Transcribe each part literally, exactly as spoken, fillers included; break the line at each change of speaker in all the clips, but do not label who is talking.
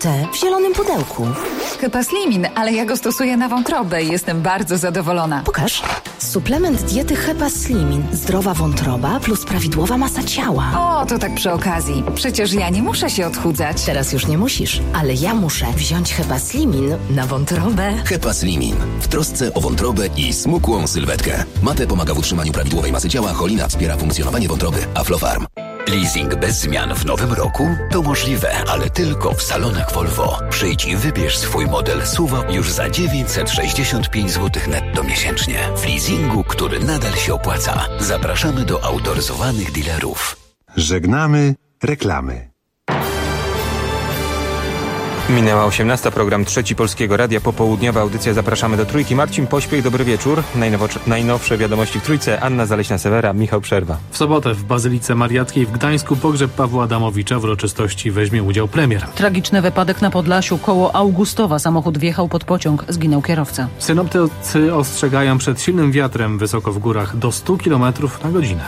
Te w zielonym pudełku.
Hepaslimin, ale ja go stosuję na wątrobę i jestem bardzo zadowolona.
Pokaż. Suplement diety Hepaslimin. Zdrowa wątroba plus prawidłowa masa ciała.
O, to tak przy okazji. Przecież ja nie muszę się odchudzać.
Teraz już nie musisz, ale ja muszę wziąć Hepaslimin na wątrobę.
Hepaslimin. W trosce o wątrobę i smukłą sylwetkę. Mate pomaga w utrzymaniu prawidłowej masy ciała, cholina wspiera funkcjonowanie wątroby. Aflofarm.
Leasing bez zmian w nowym roku? To możliwe, ale tylko w salonach Volvo. Przyjdź i wybierz swój model S U V już za dziewięćset sześćdziesiąt pięć złotych netto miesięcznie. W leasingu, który nadal się opłaca. Zapraszamy do autoryzowanych dealerów.
Żegnamy reklamy.
Minęła osiemnasta, program Trzeci Polskiego Radia, popołudniowa audycja. Zapraszamy do Trójki. Marcin Pośpiech, dobry wieczór. Najnowo- najnowsze wiadomości w Trójce, Anna Zaleśna-Sewera, Michał Przerwa.
W sobotę w Bazylice Mariackiej w Gdańsku pogrzeb Pawła Adamowicza. W uroczystości weźmie udział premier.
Tragiczny wypadek na Podlasiu. Koło Augustowa samochód wjechał pod pociąg. Zginął kierowca.
Synoptycy ostrzegają przed silnym wiatrem wysoko w górach do stu kilometrów na godzinę.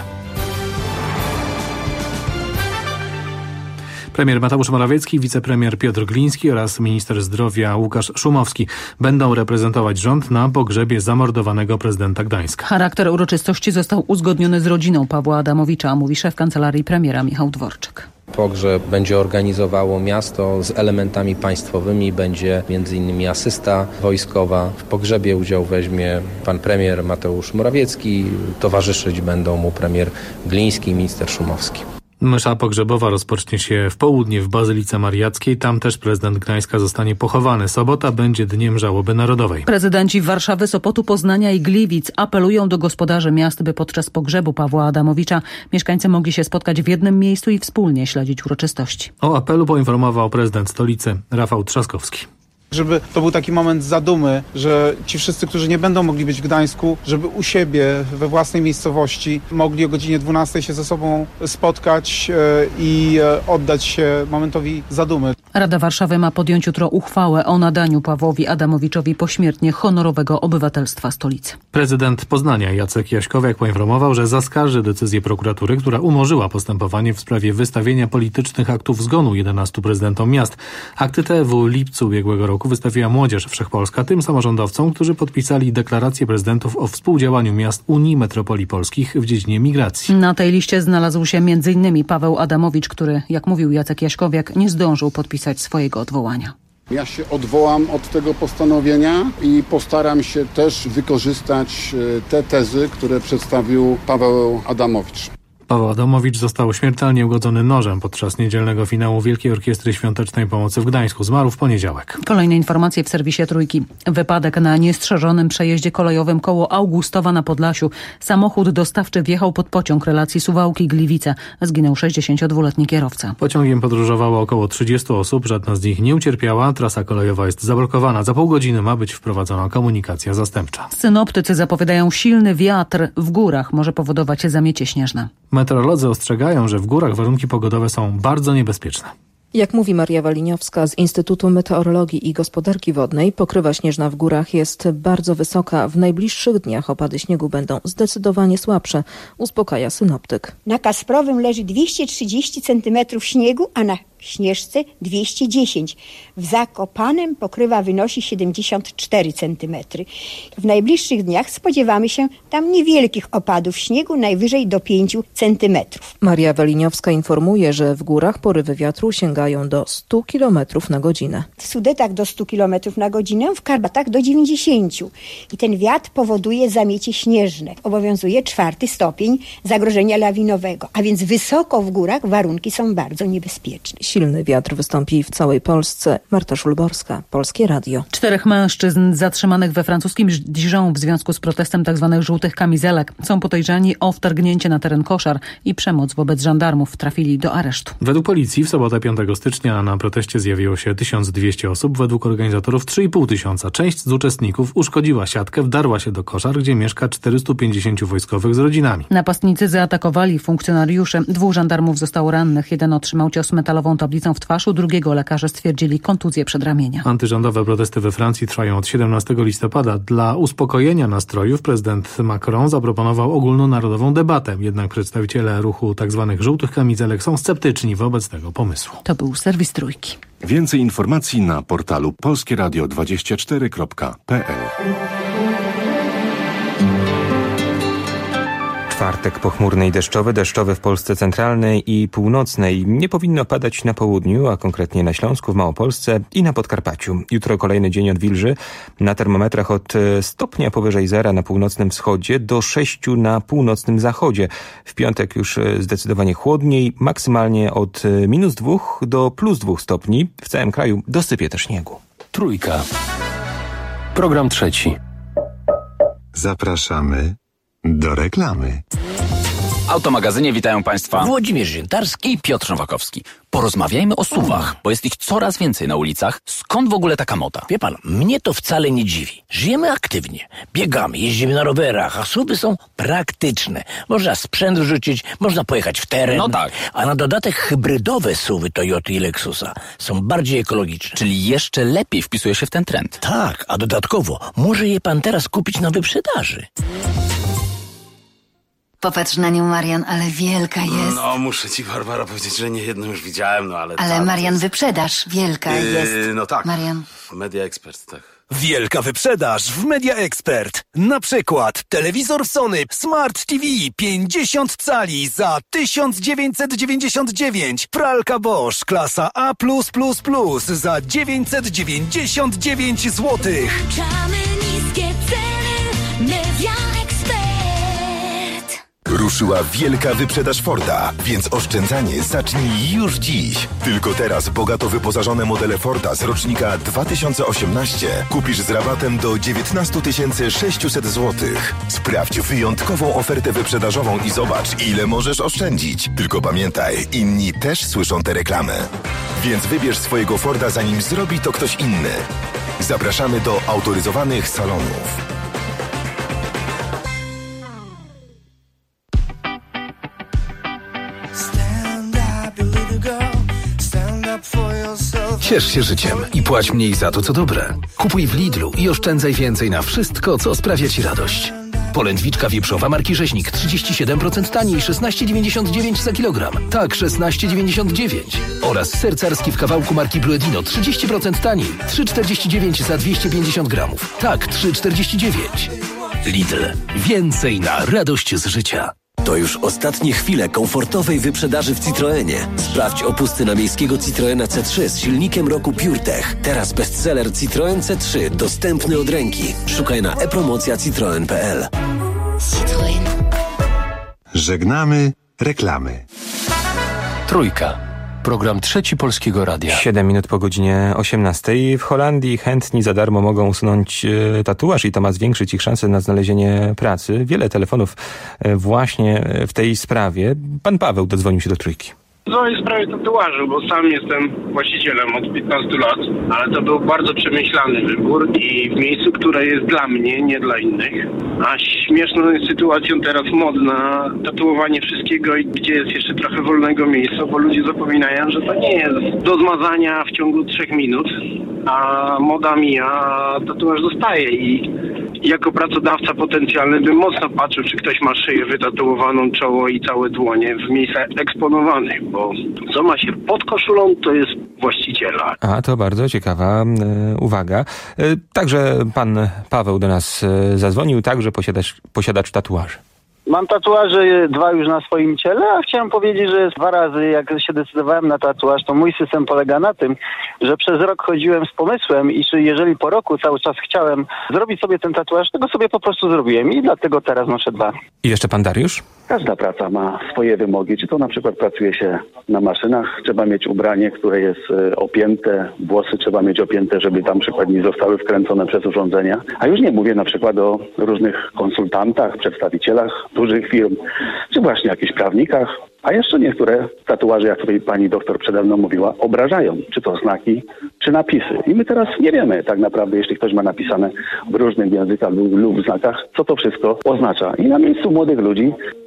Premier Mateusz Morawiecki, wicepremier Piotr Gliński oraz minister zdrowia Łukasz Szumowski będą reprezentować rząd na pogrzebie zamordowanego prezydenta Gdańska.
Charakter uroczystości został uzgodniony z rodziną Pawła Adamowicza, mówi szef kancelarii premiera Michał Dworczyk.
Pogrzeb będzie organizowało miasto z elementami państwowymi, będzie między innymi asysta wojskowa. W pogrzebie udział weźmie pan premier Mateusz Morawiecki, towarzyszyć będą mu premier Gliński i minister Szumowski.
Msza pogrzebowa rozpocznie się w południe w Bazylice Mariackiej. Tam też prezydent Gdańska zostanie pochowany. Sobota będzie dniem żałoby narodowej.
Prezydenci Warszawy, Sopotu, Poznania i Gliwic apelują do gospodarzy miast, by podczas pogrzebu Pawła Adamowicza mieszkańcy mogli się spotkać w jednym miejscu i wspólnie śledzić uroczystości.
O apelu poinformował prezydent stolicy Rafał Trzaskowski.
Żeby to był taki moment zadumy, że ci wszyscy, którzy nie będą mogli być w Gdańsku, żeby u siebie, we własnej miejscowości mogli o godzinie dwunastej się ze sobą spotkać i oddać się momentowi zadumy.
Rada Warszawy ma podjąć jutro uchwałę o nadaniu Pawłowi Adamowiczowi pośmiertnie honorowego obywatelstwa stolicy.
Prezydent Poznania Jacek Jaśkowiak poinformował, że zaskarży decyzję prokuratury, która umorzyła postępowanie w sprawie wystawienia politycznych aktów zgonu jedenastu prezydentom miast. Akty te w lipcu ubiegłego roku wystawiła Młodzież Wszechpolska tym samorządowcom, którzy podpisali deklarację prezydentów o współdziałaniu miast Unii Metropolii Polskich w dziedzinie migracji.
Na tej liście znalazł się między innymi Paweł Adamowicz, który, jak mówił Jacek Jaśkowiak, nie zdążył podpisać swojego odwołania.
Ja się odwołam od tego postanowienia i postaram się też wykorzystać te tezy, które przedstawił Paweł Adamowicz.
Paweł Adamowicz został śmiertelnie ugodzony nożem podczas niedzielnego finału Wielkiej Orkiestry Świątecznej Pomocy w Gdańsku. Zmarł w poniedziałek.
Kolejne informacje w serwisie Trójki. Wypadek na niestrzeżonym przejeździe kolejowym koło Augustowa na Podlasiu. Samochód dostawczy wjechał pod pociąg relacji Suwałki-Gliwice. Zginął sześćdziesięciodwuletni kierowca.
Pociągiem podróżowało około trzydziestu osób. Żadna z nich nie ucierpiała. Trasa kolejowa jest zablokowana. Za pół godziny ma być wprowadzona komunikacja zastępcza.
Synoptycy zapowiadają silny wiatr w górach. Może powodować zamiecie śnieżne.
Meteorolodzy ostrzegają, że w górach warunki pogodowe są bardzo niebezpieczne.
Jak mówi Maria Waliniowska z Instytutu Meteorologii i Gospodarki Wodnej, pokrywa śnieżna w górach jest bardzo wysoka. W najbliższych dniach opady śniegu będą zdecydowanie słabsze, uspokaja synoptyk.
Na Kasprowym leży dwieście trzydzieści centymetrów śniegu, a na Śnieżce dwieście dziesięć. W Zakopanem pokrywa wynosi siedemdziesiąt cztery centymetry. W najbliższych dniach spodziewamy się tam niewielkich opadów śniegu, najwyżej do pięciu centymetrów.
Maria Waliniowska informuje, że w górach porywy wiatru sięgają do stu kilometrów na godzinę.
W Sudetach do stu kilometrów na godzinę, w Karpatach do dziewięćdziesięciu. I ten wiatr powoduje zamiecie śnieżne. Obowiązuje czwarty stopień zagrożenia lawinowego, a więc wysoko w górach warunki są bardzo niebezpieczne.
Silny wiatr wystąpi w całej Polsce. Marta Szulborska, Polskie Radio.
Czterech mężczyzn zatrzymanych we francuskim Dijon w związku z protestem tzw. żółtych kamizelek są podejrzani o wtargnięcie na teren koszar i przemoc wobec żandarmów. Trafili do aresztu.
Według policji w sobotę piątego stycznia na proteście zjawiło się tysiąc dwieście osób. Według organizatorów trzy i pół tysiąca. Część z uczestników uszkodziła siatkę, wdarła się do koszar, gdzie mieszka czterystu pięćdziesięciu wojskowych z rodzinami.
Napastnicy zaatakowali funkcjonariuszy. Dwóch żandarmów zostało rannych. Jeden otrzymał cios metalową tablicą w twarz, u drugiego lekarze stwierdzili kontuzję przedramienia.
Antyrządowe protesty we Francji trwają od siedemnastego listopada. Dla uspokojenia nastrojów prezydent Macron zaproponował ogólnonarodową debatę. Jednak przedstawiciele ruchu tzw. żółtych kamizelek są sceptyczni wobec tego pomysłu.
To był serwis Trójki.
Więcej informacji na portalu polskie radio dwadzieścia cztery kropka p l.
Czwartek pochmurny i deszczowy, deszczowy w Polsce centralnej i północnej. Nie powinno padać na południu, a konkretnie na Śląsku, w Małopolsce i na Podkarpaciu. Jutro kolejny dzień odwilży. Na termometrach od stopnia powyżej zera na północnym wschodzie do sześciu na północnym zachodzie. W piątek już zdecydowanie chłodniej, maksymalnie od minus dwóch do plus dwóch stopni. W całym kraju dosypie też śniegu.
Trójka. Program trzeci.
Zapraszamy do reklamy.
W Automagazynie witają Państwa
Włodzimierz Ziętarski i Piotr Nowakowski. Porozmawiajmy o suwach, bo jest ich coraz więcej na ulicach. Skąd w ogóle taka moda?
Wie pan, mnie to wcale nie dziwi. Żyjemy aktywnie, biegamy, jeździmy na rowerach, a suwy są praktyczne. Można sprzęt rzucić, można pojechać w teren.
No tak.
A na dodatek hybrydowe suwy Toyoty i Lexusa są bardziej ekologiczne.
Czyli jeszcze lepiej wpisuje się w ten trend.
Tak, a dodatkowo może je pan teraz kupić na wyprzedaży.
Popatrz na nią, Marian, ale wielka jest.
No, muszę ci, Barbara, powiedzieć, że nie jedną już widziałem, no ale...
Ale
ta,
Marian,
jest...
wyprzedaż, wielka
yy,
jest.
No tak.
Marian.
Media Expert, tak.
Wielka wyprzedaż w Media Expert. Na przykład telewizor Sony Smart T V pięćdziesiąt cali za tysiąc dziewięćset dziewięćdziesiąt dziewięć. Pralka Bosch klasa A plus plus plus za dziewięćset dziewięćdziesiąt dziewięć złotych.
Niskie ceny Media Expert.
Ruszyła wielka wyprzedaż Forda, więc oszczędzanie zacznij już dziś. Tylko teraz bogato wyposażone modele Forda z rocznika dwa tysiące osiemnaście kupisz z rabatem do dziewiętnaście tysięcy sześćset złotych. Sprawdź wyjątkową ofertę wyprzedażową i zobacz, ile możesz oszczędzić. Tylko pamiętaj, inni też słyszą te reklamy. Więc wybierz swojego Forda, zanim zrobi to ktoś inny. Zapraszamy do autoryzowanych salonów.
Ciesz się życiem i płać mniej za to, co dobre. Kupuj w Lidlu i oszczędzaj więcej na wszystko, co sprawia Ci radość. Polędwiczka wieprzowa marki Rzeźnik trzydzieści siedem procent taniej, szesnaście dziewięćdziesiąt dziewięć za kilogram. Tak, szesnaście dziewięćdziesiąt dziewięć. Oraz ser carski w kawałku marki Bluedino trzydzieści procent taniej, trzy czterdzieści dziewięć za dwieście pięćdziesiąt gramów. Tak, trzy czterdzieści dziewięć. Lidl. Więcej na radość z życia.
To już ostatnie chwile komfortowej wyprzedaży w Citroenie. Sprawdź opusty na miejskiego Citroena C trzy z silnikiem roku PureTech. Teraz bestseller Citroen C trzy, dostępny od ręki. Szukaj na e-promocja citroen kropka p l.
Citroen. Żegnamy reklamy.
Trójka. Program trzeci Polskiego Radia.
Siedem minut po godzinie osiemnastej. W Holandii chętni za darmo mogą usunąć e, tatuaż i to ma zwiększyć ich szanse na znalezienie pracy. Wiele telefonów e, właśnie w tej sprawie. Pan Paweł dodzwonił się do Trójki.
Dzwonię w sprawie tatuażu, bo sam jestem właścicielem od piętnastu lat, ale to był bardzo przemyślany wybór i w miejscu, które jest dla mnie, nie dla innych. A śmieszną jest sytuacją teraz modna, tatuowanie wszystkiego, gdzie jest jeszcze trochę wolnego miejsca, bo ludzie zapominają, że to nie jest do zmazania w ciągu trzech minut, a moda mija, a tatuaż zostaje i jako pracodawca potencjalny bym mocno patrzył, czy ktoś ma szyję wytatuowaną, czoło i całe dłonie w miejscach eksponowanych, bo co ma się pod koszulą, to jest właściciela.
A, to bardzo ciekawa e, uwaga. E, także pan Paweł do nas e, zadzwonił, także posiadacz, posiadacz tatuaży.
Mam tatuaże dwa już na swoim ciele, a chciałem powiedzieć, że dwa razy jak się decydowałem na tatuaż, to mój system polega na tym, że przez rok chodziłem z pomysłem i czy jeżeli po roku cały czas chciałem zrobić sobie ten tatuaż, to go sobie po prostu zrobiłem i dlatego teraz noszę dwa.
I jeszcze pan Dariusz?
Każda praca ma swoje wymogi. Czy to na przykład pracuje się na maszynach, trzeba mieć ubranie, które jest opięte, włosy trzeba mieć opięte, żeby tam na przykład nie zostały wkręcone przez urządzenia. A już nie mówię na przykład o różnych konsultantach, przedstawicielach dużych firm, czy właśnie jakichś prawnikach. A jeszcze niektóre tatuaże, jak tutaj pani doktor przede mną mówiła, obrażają. Czy to znaki, czy napisy. I my teraz nie wiemy tak naprawdę, jeśli ktoś ma napisane w różnych językach lub, lub znakach, co to wszystko oznacza. I na miejscu młodych ludzi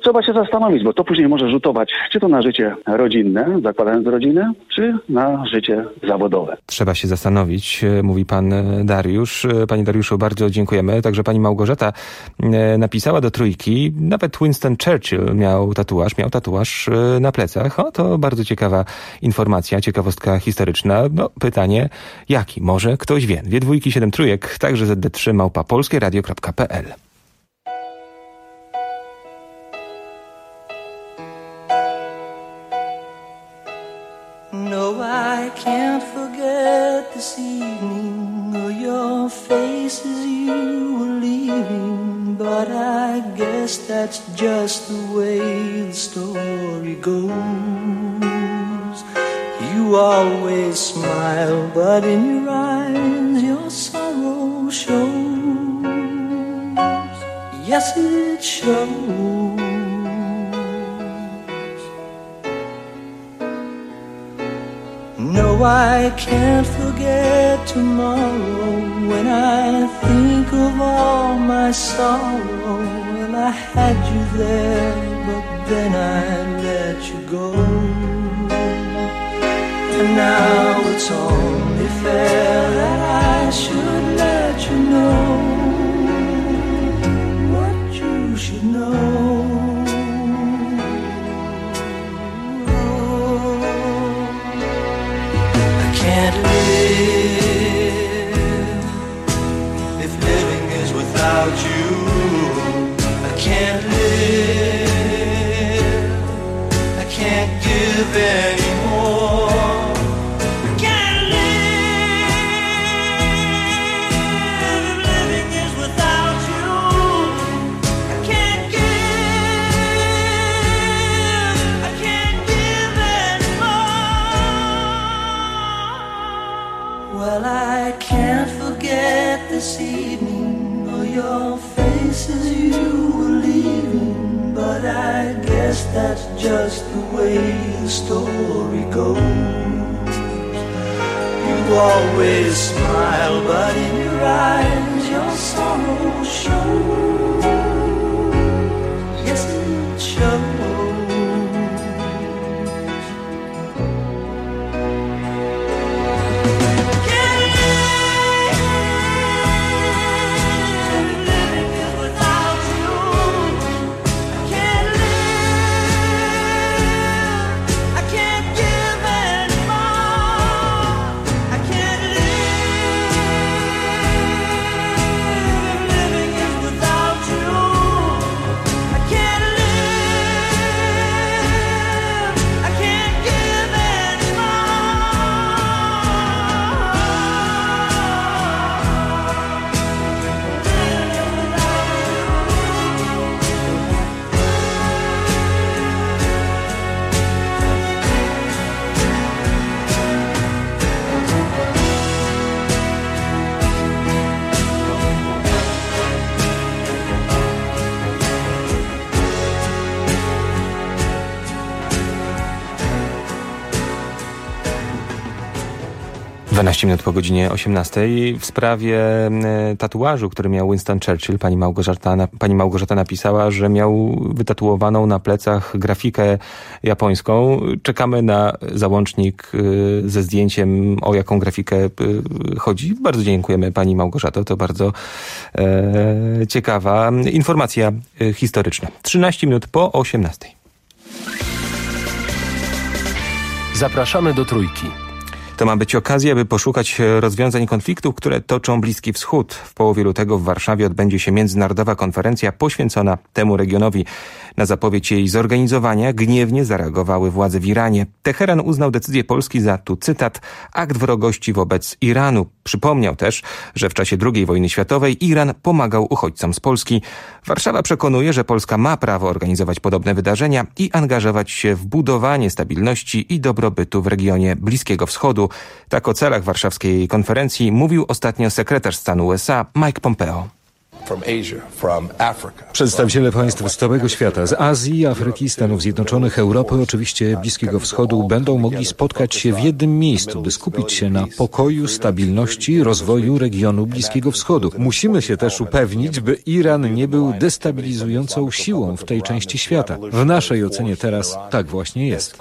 trzeba się zastanowić, bo to później może rzutować czy to na życie rodzinne, zakładając rodzinę, czy na życie zawodowe.
Trzeba się zastanowić, mówi pan Dariusz. Panie Dariuszu, bardzo dziękujemy. Także pani Małgorzata napisała do Trójki, nawet Winston Churchill miał tatuaż, miał tatuaż na plecach. O, to bardzo ciekawa informacja, ciekawostka historyczna. No, pytanie, jaki? Może ktoś wie. Dwie dwójki, siedem trójek, także Z D trzy małpa polskieradio kropka p l.
No, I can't forget this evening or your face as you were leaving, but I guess that's just the way the story goes. You always smile, but in your eyes your sorrow shows. Yes, it shows. No, I can't forget tomorrow when I think of all my sorrow. Well, I had you there, but then I let you go. And now it's only fair that I should let you know what you should know. Can't live if living is without you. I can't live. I can't give anymore. I can't live if living is without you. I can't give. I can't give anymore. Well, I can't forget this evening or your face as you were leaving, but I guess that's just the way the story goes. You always smile, but in your eyes your sorrow shows. Yes, it shows.
dwanaście minut po godzinie osiemnastej. W sprawie tatuażu, który miał Winston Churchill, pani Małgorzata, pani Małgorzata napisała, że miał wytatuowaną na plecach grafikę japońską. Czekamy na załącznik ze zdjęciem, o jaką grafikę chodzi. Bardzo dziękujemy pani Małgorzato. To bardzo e, ciekawa informacja historyczna. trzynaście minut po osiemnastej.
Zapraszamy do Trójki.
To ma być okazja, by poszukać rozwiązań konfliktów, które toczą Bliski Wschód. W połowie lutego w Warszawie odbędzie się międzynarodowa konferencja poświęcona temu regionowi. Na zapowiedź jej zorganizowania gniewnie zareagowały władze w Iranie. Teheran uznał decyzję Polski za, tu cytat, akt wrogości wobec Iranu. Przypomniał też, że w czasie drugiej wojny światowej Iran pomagał uchodźcom z Polski. Warszawa przekonuje, że Polska ma prawo organizować podobne wydarzenia i angażować się w budowanie stabilności i dobrobytu w regionie Bliskiego Wschodu. Tak o celach warszawskiej konferencji mówił ostatnio sekretarz stanu U S A Mike Pompeo.
Przedstawiciele państw z całego świata, z Azji, Afryki, Stanów Zjednoczonych, Europy, oczywiście Bliskiego Wschodu, będą mogli spotkać się w jednym miejscu, by skupić się na pokoju, stabilności, rozwoju regionu Bliskiego Wschodu. Musimy się też upewnić, by Iran nie był destabilizującą siłą w tej części świata. W naszej ocenie teraz tak właśnie jest.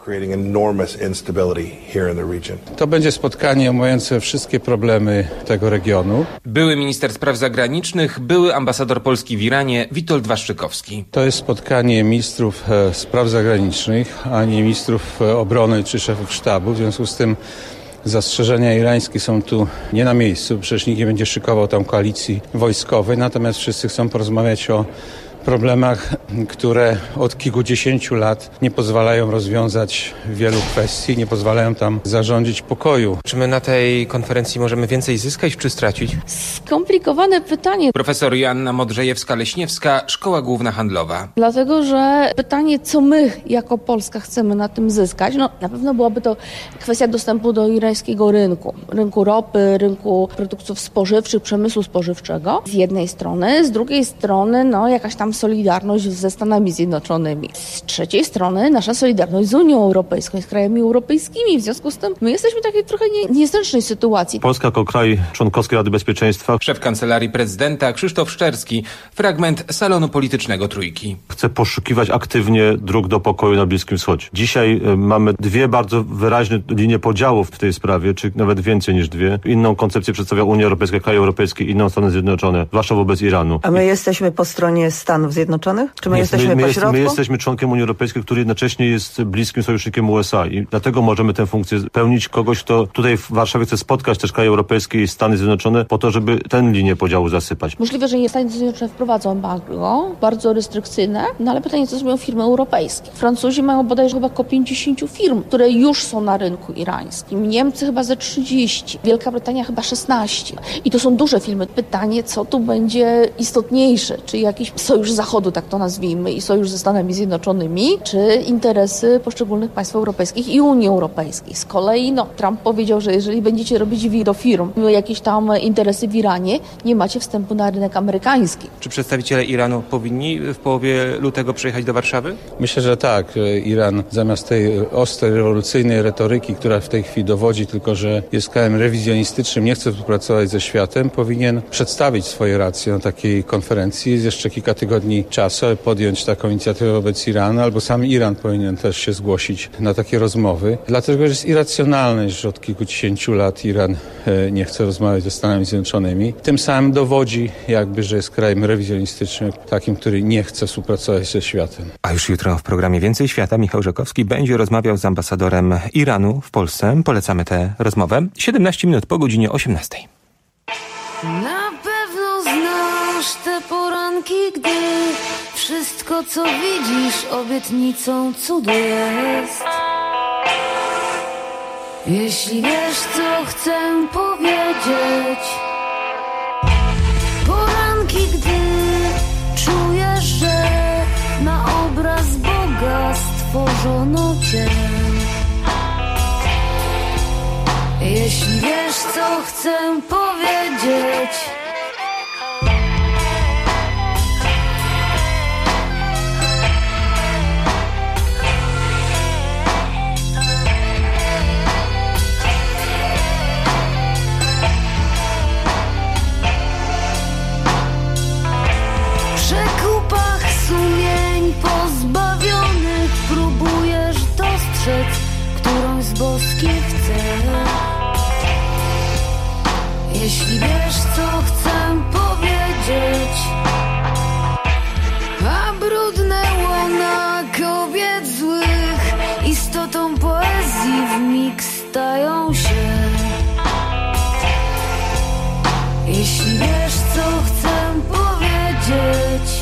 To będzie spotkanie omawiające wszystkie problemy tego regionu.
Były minister spraw zagranicznych, były ambasador Polski w Iranie Witold Waszczykowski.
To jest spotkanie ministrów e, spraw zagranicznych, a nie ministrów e, obrony czy szefów sztabu. W związku z tym zastrzeżenia irańskie są tu nie na miejscu. Przecież nikt nie będzie szykował tam koalicji wojskowej. Natomiast wszyscy chcą porozmawiać o problemach, które od kilkudziesięciu lat nie pozwalają rozwiązać wielu kwestii, nie pozwalają tam zarządzić pokoju.
Czy my na tej konferencji możemy więcej zyskać czy stracić?
Skomplikowane pytanie.
Profesor Joanna Modrzejewska-Leśniewska, Szkoła Główna Handlowa.
Dlatego, że pytanie, co my jako Polska chcemy na tym zyskać, no na pewno byłaby to kwestia dostępu do irańskiego rynku. Rynku ropy, rynku produktów spożywczych, przemysłu spożywczego z jednej strony, z drugiej strony no jakaś tam solidarność ze Stanami Zjednoczonymi. Z trzeciej strony nasza solidarność z Unią Europejską, z krajami europejskimi. W związku z tym my jesteśmy w takiej trochę nie, niezręcznej sytuacji.
Polska jako kraj członkowski Rady Bezpieczeństwa.
Szef Kancelarii Prezydenta Krzysztof Szczerski. Fragment salonu politycznego Trójki.
Chce poszukiwać aktywnie dróg do pokoju na Bliskim Wschodzie. Dzisiaj y, mamy dwie bardzo wyraźne linie podziałów w tej sprawie, czy nawet więcej niż dwie. Inną koncepcję przedstawia Unia Europejska, kraje europejskie, inną Stany Zjednoczone, zwłaszcza wobec Iranu.
A my jesteśmy po stronie Stanów Zjednoczonych? Czy my
nie,
jesteśmy
my,
po
my
środku?
My jesteśmy członkiem Unii Europejskiej, który jednocześnie jest bliskim sojusznikiem U S A i dlatego możemy tę funkcję pełnić kogoś, kto tutaj w Warszawie chce spotkać też kraje europejskie i Stany Zjednoczone po to, żeby tę linię podziału zasypać.
Możliwe, że Stany Zjednoczone wprowadzą embargo, bardzo restrykcyjne, no ale pytanie, co zrobią firmy europejskie. Francuzi mają bodajże chyba około pięćdziesiąt firm, które już są na rynku irańskim. Niemcy chyba ze trzydzieści, Wielka Brytania chyba szesnaście. I to są duże firmy. Pytanie, co tu będzie istotniejsze? Czy jakiś sojusz Zachodu, tak to nazwijmy, i sojusz ze Stanami Zjednoczonymi, czy interesy poszczególnych państw europejskich i Unii Europejskiej. Z kolei no, Trump powiedział, że jeżeli będziecie robić do firm jakieś tam interesy w Iranie, nie macie wstępu na rynek amerykański.
Czy przedstawiciele Iranu powinni w połowie lutego przyjechać do Warszawy?
Myślę, że tak. Iran zamiast tej ostrej, rewolucyjnej retoryki, która w tej chwili dowodzi tylko, że jest krajem rewizjonistycznym, nie chce współpracować ze światem, powinien przedstawić swoje racje na takiej konferencji. Jest jeszcze kilka tygodni czasu, aby podjąć taką inicjatywę wobec Iranu, albo sam Iran powinien też się zgłosić na takie rozmowy. Dlatego, że jest irracjonalne, że od kilkudziesięciu lat Iran nie chce rozmawiać ze Stanami Zjednoczonymi. Tym samym dowodzi jakby, że jest krajem rewizjonistycznym, takim, który nie chce współpracować ze światem.
A już jutro w programie Więcej Świata Michał Żakowski będzie rozmawiał z ambasadorem Iranu w Polsce. Polecamy tę rozmowę. siedemnaście minut po godzinie osiemnastej.
Na pewno znasz te poranki, gdy wszystko, co widzisz, obietnicą cudu jest. Jeśli wiesz, co chcę powiedzieć. Poranki, gdy czujesz, że na obraz Boga stworzono cię. Jeśli wiesz, co chcę powiedzieć. W przekupach sumień pozbawionych próbujesz dostrzec którąś z boskich cech. Jeśli wiesz, co chcę powiedzieć. A brudne łona kobiet złych istotą poezji wmig stają się. Jeśli wiesz, co chcę powiedzieć.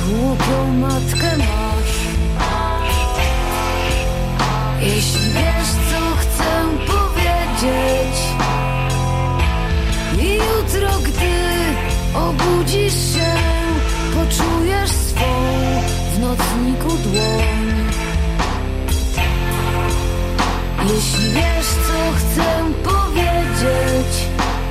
głupią matkę masz. Jeśli wiesz, co chcę powiedzieć, i jutro, gdy obudzisz się, poczujesz swą w nocniku dłoń. Jeśli wiesz, co chcę powiedzieć,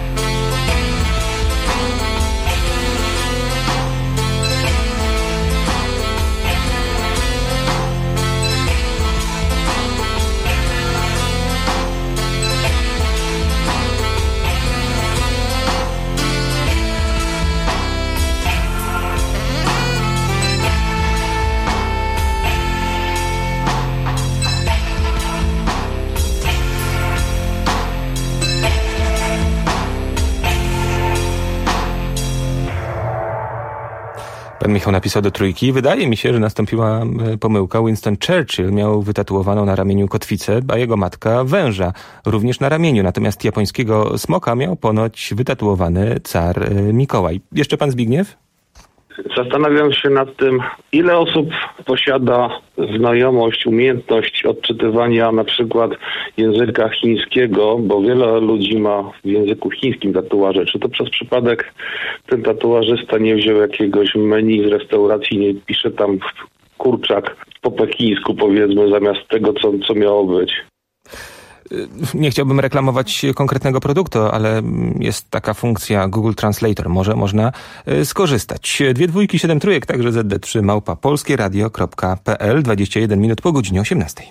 Pan Michał napisał do Trójki. Wydaje mi się, że nastąpiła pomyłka. Winston Churchill miał wytatuowaną na ramieniu kotwicę, a jego matka węża, również na ramieniu. Natomiast japońskiego smoka miał ponoć wytatuowany car Mikołaj. Jeszcze pan Zbigniew?
Zastanawiam się nad tym, ile osób posiada znajomość, umiejętność odczytywania na przykład języka chińskiego, bo wiele ludzi ma w języku chińskim tatuaże. Czy to przez przypadek ten tatuażysta nie wziął jakiegoś menu z restauracji, nie pisze tam kurczak po pekińsku, powiedzmy, zamiast tego, co, co miało być?
Nie chciałbym reklamować konkretnego produktu, ale jest taka funkcja Google Translator. Może można skorzystać. Dwie dwójki, siedem trójek, także zet de trzy małpa polskieradio kropka pe el. dwadzieścia jeden minut po godzinie osiemnastej.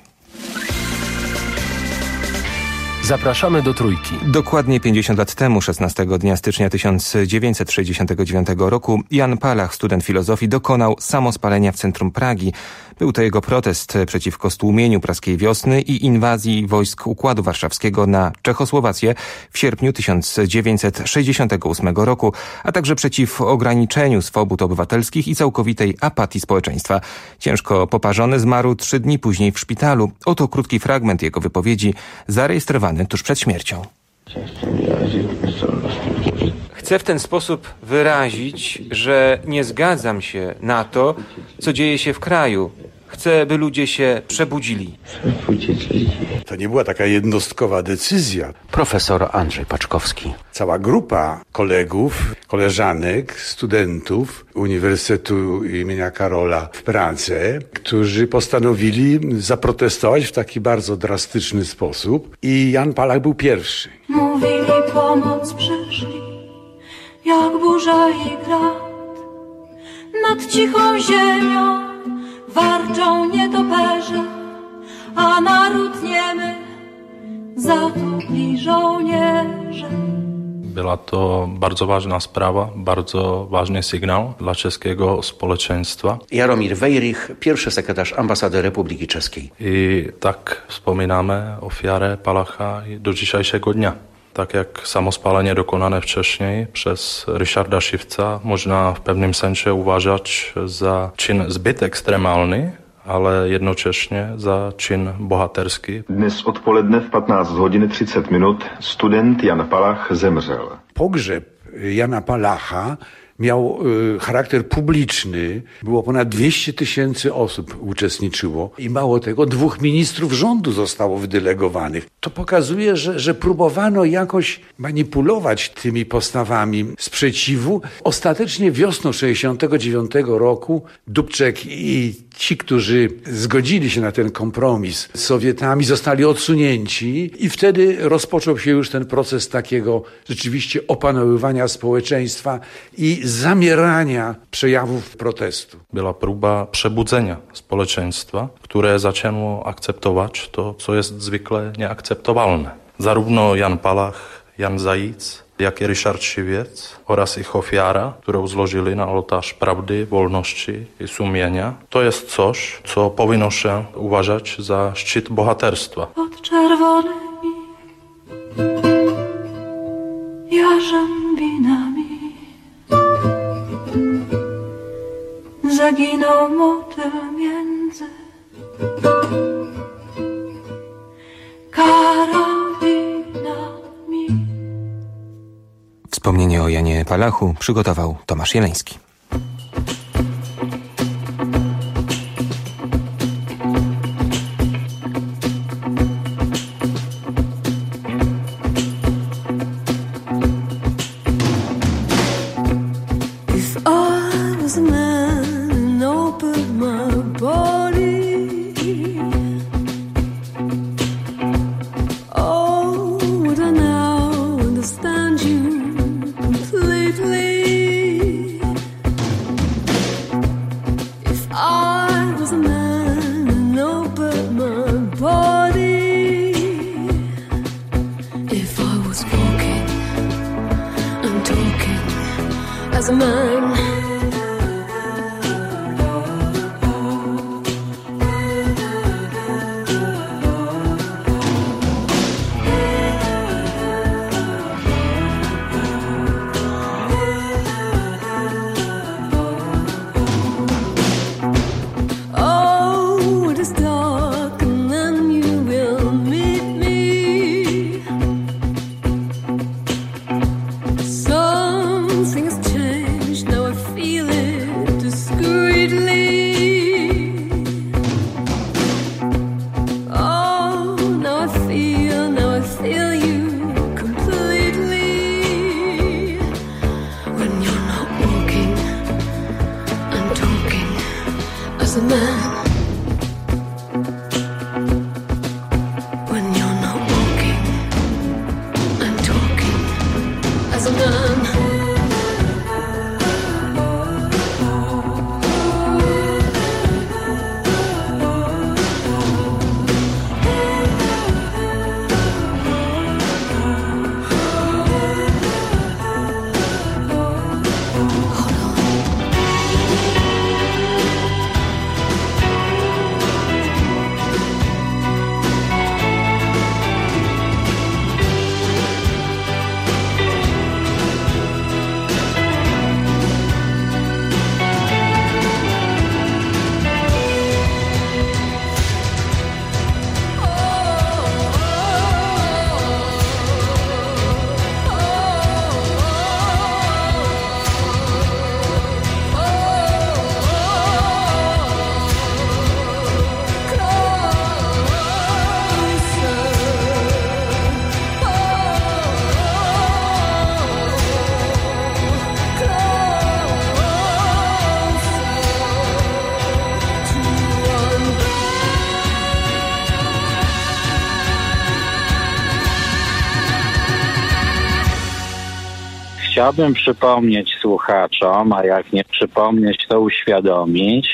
Zapraszamy do Trójki.
Dokładnie pięćdziesiąt lat temu, szesnastego dnia stycznia tysiąc dziewięćset sześćdziesiątego dziewiątego roku, Jan Palach, student filozofii, dokonał samospalenia w centrum Pragi. Był to jego protest przeciwko stłumieniu praskiej wiosny i inwazji wojsk Układu Warszawskiego na Czechosłowację w sierpniu tysiąc dziewięćset sześćdziesiątego ósmego roku, a także przeciw ograniczeniu swobód obywatelskich i całkowitej apatii społeczeństwa. Ciężko poparzony zmarł trzy dni później w szpitalu. Oto krótki fragment jego wypowiedzi zarejestrowany tuż przed śmiercią. Chcę w ten sposób wyrazić, że nie zgadzam się na to, co dzieje się w kraju. Chcę, by ludzie się przebudzili.
To nie była taka jednostkowa decyzja.
Profesor Andrzej Paczkowski.
Cała grupa kolegów, koleżanek, studentów Uniwersytetu imienia Karola w Pradze, którzy postanowili zaprotestować w taki bardzo drastyczny sposób i Jan Palach był pierwszy.
mówili pomoc przyszli, jak burza i grad. Nad cichą ziemią warczą nietoperze, a naród niemy zatupli żołnierze.
Była to bardzo ważna sprawa, bardzo ważny sygnał dla czeskiego społeczeństwa.
Jaromir Wejrych, pierwszy sekretarz ambasady Republiki Czeskiej.
I tak wspominamy ofiarę Palacha do dzisiejszego dnia. Tak jak samospalenie dokonane wcześniej przez Ryszarda Szywca można w pewnym sensie uważać za czyn zbyt ekstremalny, ale jednocześnie za czyn bohaterski.
Dnes odpoledne w patnáct hodin třicet minut student Jan Palach zemřel.
Pogrzeb Jana Palacha miał y, charakter publiczny. Było ponad dwieście tysięcy osób uczestniczyło i mało tego, dwóch ministrów rządu zostało wydelegowanych. To pokazuje, że, że próbowano jakoś manipulować tymi postawami sprzeciwu. Ostatecznie wiosną sześćdziesiątego dziewiątego roku Dubček i ci, którzy zgodzili się na ten kompromis z Sowietami, zostali odsunięci i wtedy rozpoczął się już ten proces takiego rzeczywiście opanowywania społeczeństwa i zamierania przejawów protestu.
Była próba przebudzenia społeczeństwa, które zaczęło akceptować to, co jest zwykle nieakceptowalne. Zarówno Jan Palach, Jan Zajíc, jak i Ryszard Siwiec oraz ich ofiara, które złożyli na ołtarz prawdy, wolności i sumienia. To jest coś, co powinno się uważać za szczyt bohaterstwa.
Pod czerwonymi jarzębinami zaginął motyl między karabinami.
Wspomnienie o Janie Palachu przygotował Tomasz Jeleński.
a man.
Chciałbym przypomnieć słuchaczom, a jak nie przypomnieć, to uświadomić,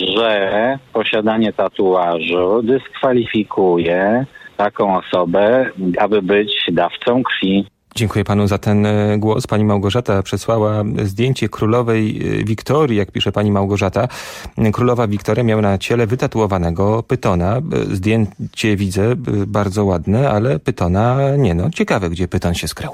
że posiadanie tatuażu dyskwalifikuje taką osobę, aby być dawcą krwi.
Dziękuję panu za ten głos. Pani Małgorzata przesłała zdjęcie królowej Wiktorii, jak pisze pani Małgorzata. Królowa Wiktoria miała na ciele wytatuowanego pytona. Zdjęcie widzę bardzo ładne, ale pytona nie. No, ciekawe, gdzie pyton się skrył.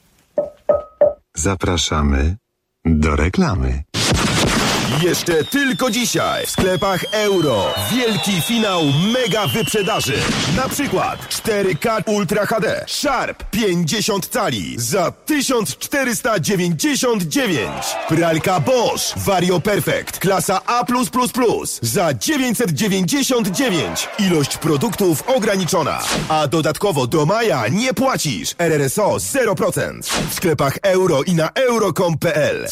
Zapraszamy do reklamy.
Jeszcze tylko dzisiaj w sklepach Euro wielki finał mega wyprzedaży. Na przykład cztery K Ultra H D Sharp pięćdziesiąt cali za tysiąc czterysta dziewięćdziesiąt dziewięć. Pralka Bosch Vario Perfect klasa A plus plus plus za dziewięćset dziewięćdziesiąt dziewięć. Ilość produktów ograniczona. A dodatkowo do maja nie płacisz. R R S O zero procent. W sklepach Euro i na euro kropka com kropka p l.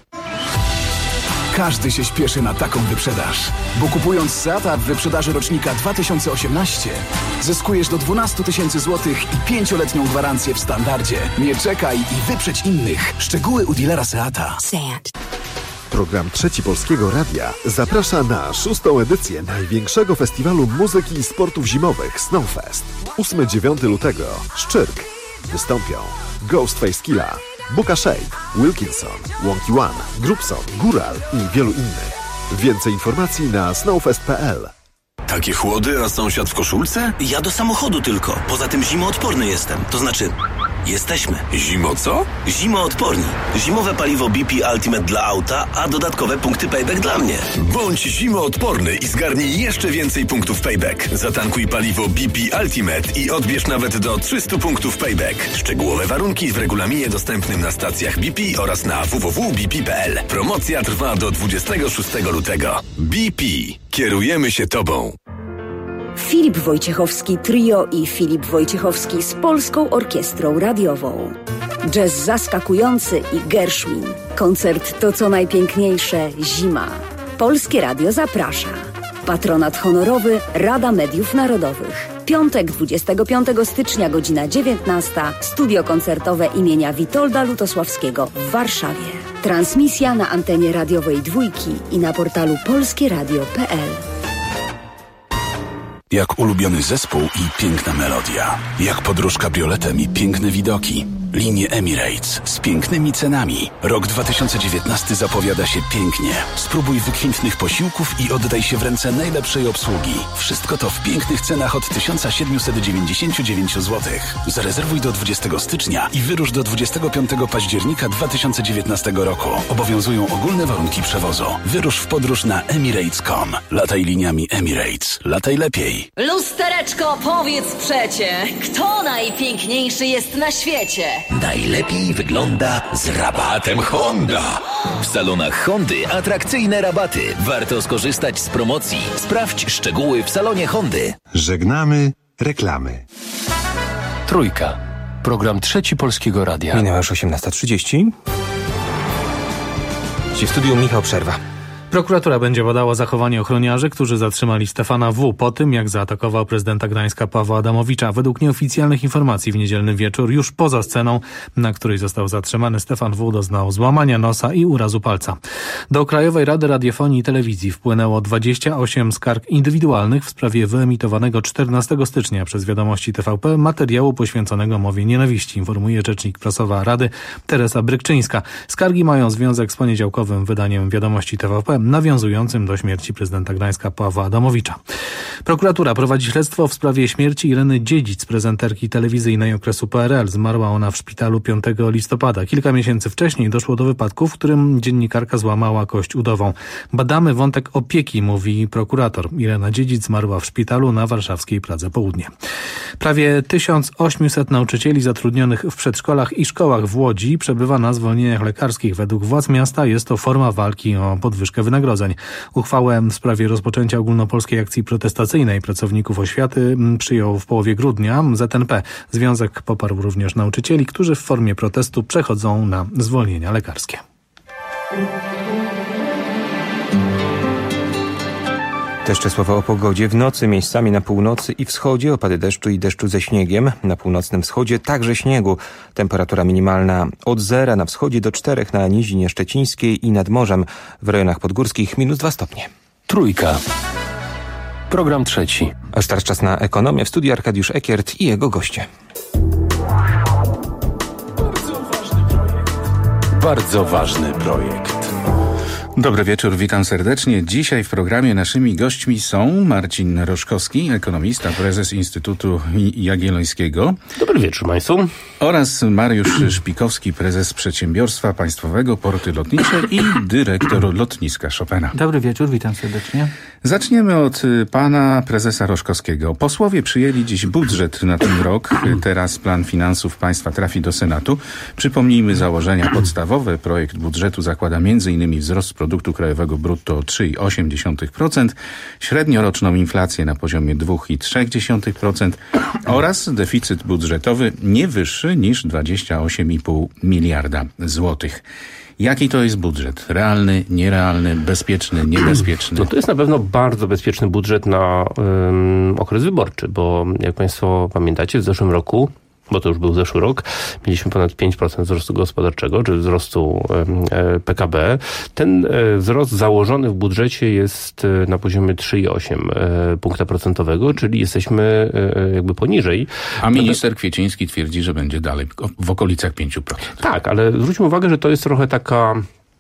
Każdy się śpieszy na taką wyprzedaż, bo kupując Seata w wyprzedaży rocznika dwa tysiące osiemnaście zyskujesz do dwanaście tysięcy złotych i pięcioletnią gwarancję w standardzie. Nie czekaj i wyprzedź innych. Szczegóły u dealera Seata. Seat.
Program Trzeci Polskiego Radia zaprasza na szóstą edycję największego festiwalu muzyki i sportów zimowych Snowfest. ósmego do dziewiątego lutego Szczyrk wystąpią Ghostface Killah, Buka Shade, Wilkinson, Wonky One, Grubson, Góral i wielu innych. Więcej informacji na snowfest kropka p l.
Takie chłody, a sąsiad w koszulce?
Ja do samochodu tylko. Poza tym zimoodporny jestem. To znaczy, jesteśmy.
Zimo co?
Zimoodporni. Zimowe paliwo B P Ultimate dla auta, a dodatkowe punkty payback dla mnie.
Bądź zimoodporny i zgarnij jeszcze więcej punktów payback. Zatankuj paliwo B P Ultimate i odbierz nawet do trzysta punktów payback. Szczegółowe warunki w regulaminie dostępnym na stacjach B P oraz na w w w kropka b p kropka p l. Promocja trwa do dwudziestego szóstego lutego. B P. Kierujemy się tobą.
Filip Wojciechowski Trio i Filip Wojciechowski z Polską Orkiestrą Radiową. Jazz zaskakujący i Gershwin. Koncert To co najpiękniejsze zima. Polskie Radio zaprasza. Patronat honorowy Rada Mediów Narodowych. Piątek dwudziestego piątego stycznia, godzina dziewiętnasta. Studio koncertowe imienia Witolda Lutosławskiego w Warszawie. Transmisja na antenie radiowej Dwójki i na portalu polskie radio kropka p l.
Jak ulubiony zespół i piękna melodia. Jak podróż kabrioletem i piękne widoki.
Linie Emirates z pięknymi cenami. Rok dwa tysiące dziewiętnasty zapowiada się pięknie. Spróbuj wykwintnych posiłków i oddaj się w ręce najlepszej obsługi. Wszystko to w pięknych cenach od tysiąc siedemset dziewięćdziesiąt dziewięć złotych. Zarezerwuj do dwudziestego stycznia i wyrusz do dwudziestego piątego października dwa tysiące dziewiętnastego roku. Obowiązują ogólne warunki przewozu. Wyrusz w podróż na emirates kropka com. Lataj liniami Emirates. Lataj lepiej.
Lustereczko, powiedz przecie, kto najpiękniejszy jest na świecie?
Najlepiej wygląda z rabatem Honda. W salonach Hondy atrakcyjne rabaty. Warto skorzystać z promocji. Sprawdź szczegóły w salonie Hondy.
Żegnamy reklamy.
Trójka. Program Trzeci Polskiego Radia.
Minęła już osiemnasta trzydzieści. Dziś w studiu Michał Przerwa.
Prokuratura będzie badała zachowanie ochroniarzy, którzy zatrzymali Stefana W. po tym, jak zaatakował prezydenta Gdańska Pawła Adamowicza. Według nieoficjalnych informacji w niedzielny wieczór, już poza sceną, na której został zatrzymany, Stefan W. doznał złamania nosa i urazu palca. Do Krajowej Rady Radiofonii i Telewizji wpłynęło dwadzieścia osiem skarg indywidualnych w sprawie wyemitowanego czternastego stycznia przez Wiadomości T V P materiału poświęconego mowie nienawiści, informuje rzecznik prasowa Rady Teresa Brykczyńska. Skargi mają związek z poniedziałkowym wydaniem Wiadomości T V P nawiązującym do śmierci prezydenta Gdańska Pawła Adamowicza. Prokuratura prowadzi śledztwo w sprawie śmierci Ireny Dziedzic, prezenterki telewizyjnej okresu P R L. Zmarła ona w szpitalu piątego listopada. Kilka miesięcy wcześniej doszło do wypadku, w którym dziennikarka złamała kość udową. Badamy wątek opieki, mówi prokurator. Irena Dziedzic zmarła w szpitalu na warszawskiej Pradze Południe. Prawie tysiąc osiemset nauczycieli zatrudnionych w przedszkolach i szkołach w Łodzi przebywa na zwolnieniach lekarskich. Według władz miasta jest to forma walki o podwyżkę wynagrodzeń. Uchwałę w sprawie rozpoczęcia ogólnopolskiej akcji protestacyjnej pracowników oświaty przyjął w połowie grudnia Z N P. Związek poparł również nauczycieli, którzy w formie protestu przechodzą na zwolnienia lekarskie.
To jeszcze słowa o pogodzie. W nocy miejscami na północy i wschodzie opady deszczu i deszczu ze śniegiem. Na północnym wschodzie także śniegu. Temperatura minimalna od zera na wschodzie do czterech na Nizinie Szczecińskiej i nad morzem. W rejonach podgórskich minus dwa stopnie.
Trójka. Program trzeci.
A teraz czas na ekonomię. W studiu Arkadiusz Ekiert i jego goście.
Bardzo ważny projekt.
Dobry wieczór, witam serdecznie. Dzisiaj w programie naszymi gośćmi są Marcin Roszkowski, ekonomista, prezes Instytutu Jagiellońskiego.
Dobry wieczór Państwu.
Oraz Mariusz Szpikowski, prezes Przedsiębiorstwa Państwowego Porty Lotnicze i dyrektor lotniska Chopina.
Dobry wieczór, witam serdecznie.
Zaczniemy od pana prezesa Roszkowskiego. Posłowie przyjęli dziś budżet na ten rok. Teraz plan finansów państwa trafi do Senatu. Przypomnijmy założenia podstawowe. Projekt budżetu zakłada między innymi wzrost produktu krajowego brutto o trzy przecinek osiem procent, średnioroczną inflację na poziomie dwa przecinek trzy procent oraz deficyt budżetowy nie wyższy niż dwadzieścia osiem i pół miliarda złotych. Jaki to jest budżet? Realny, nierealny, bezpieczny, niebezpieczny?
No to jest na pewno bardzo bezpieczny budżet na um, okres wyborczy, bo jak Państwo pamiętacie, w zeszłym roku, bo to już był zeszły rok, mieliśmy ponad pięć procent wzrostu gospodarczego, czy wzrostu P K B. Ten wzrost założony w budżecie jest na poziomie trzy przecinek osiem punkta procentowego, czyli jesteśmy jakby poniżej.
A minister Kwieciński twierdzi, że będzie dalej w okolicach pięć procent.
Tak, ale zwróćmy uwagę, że to jest trochę taka...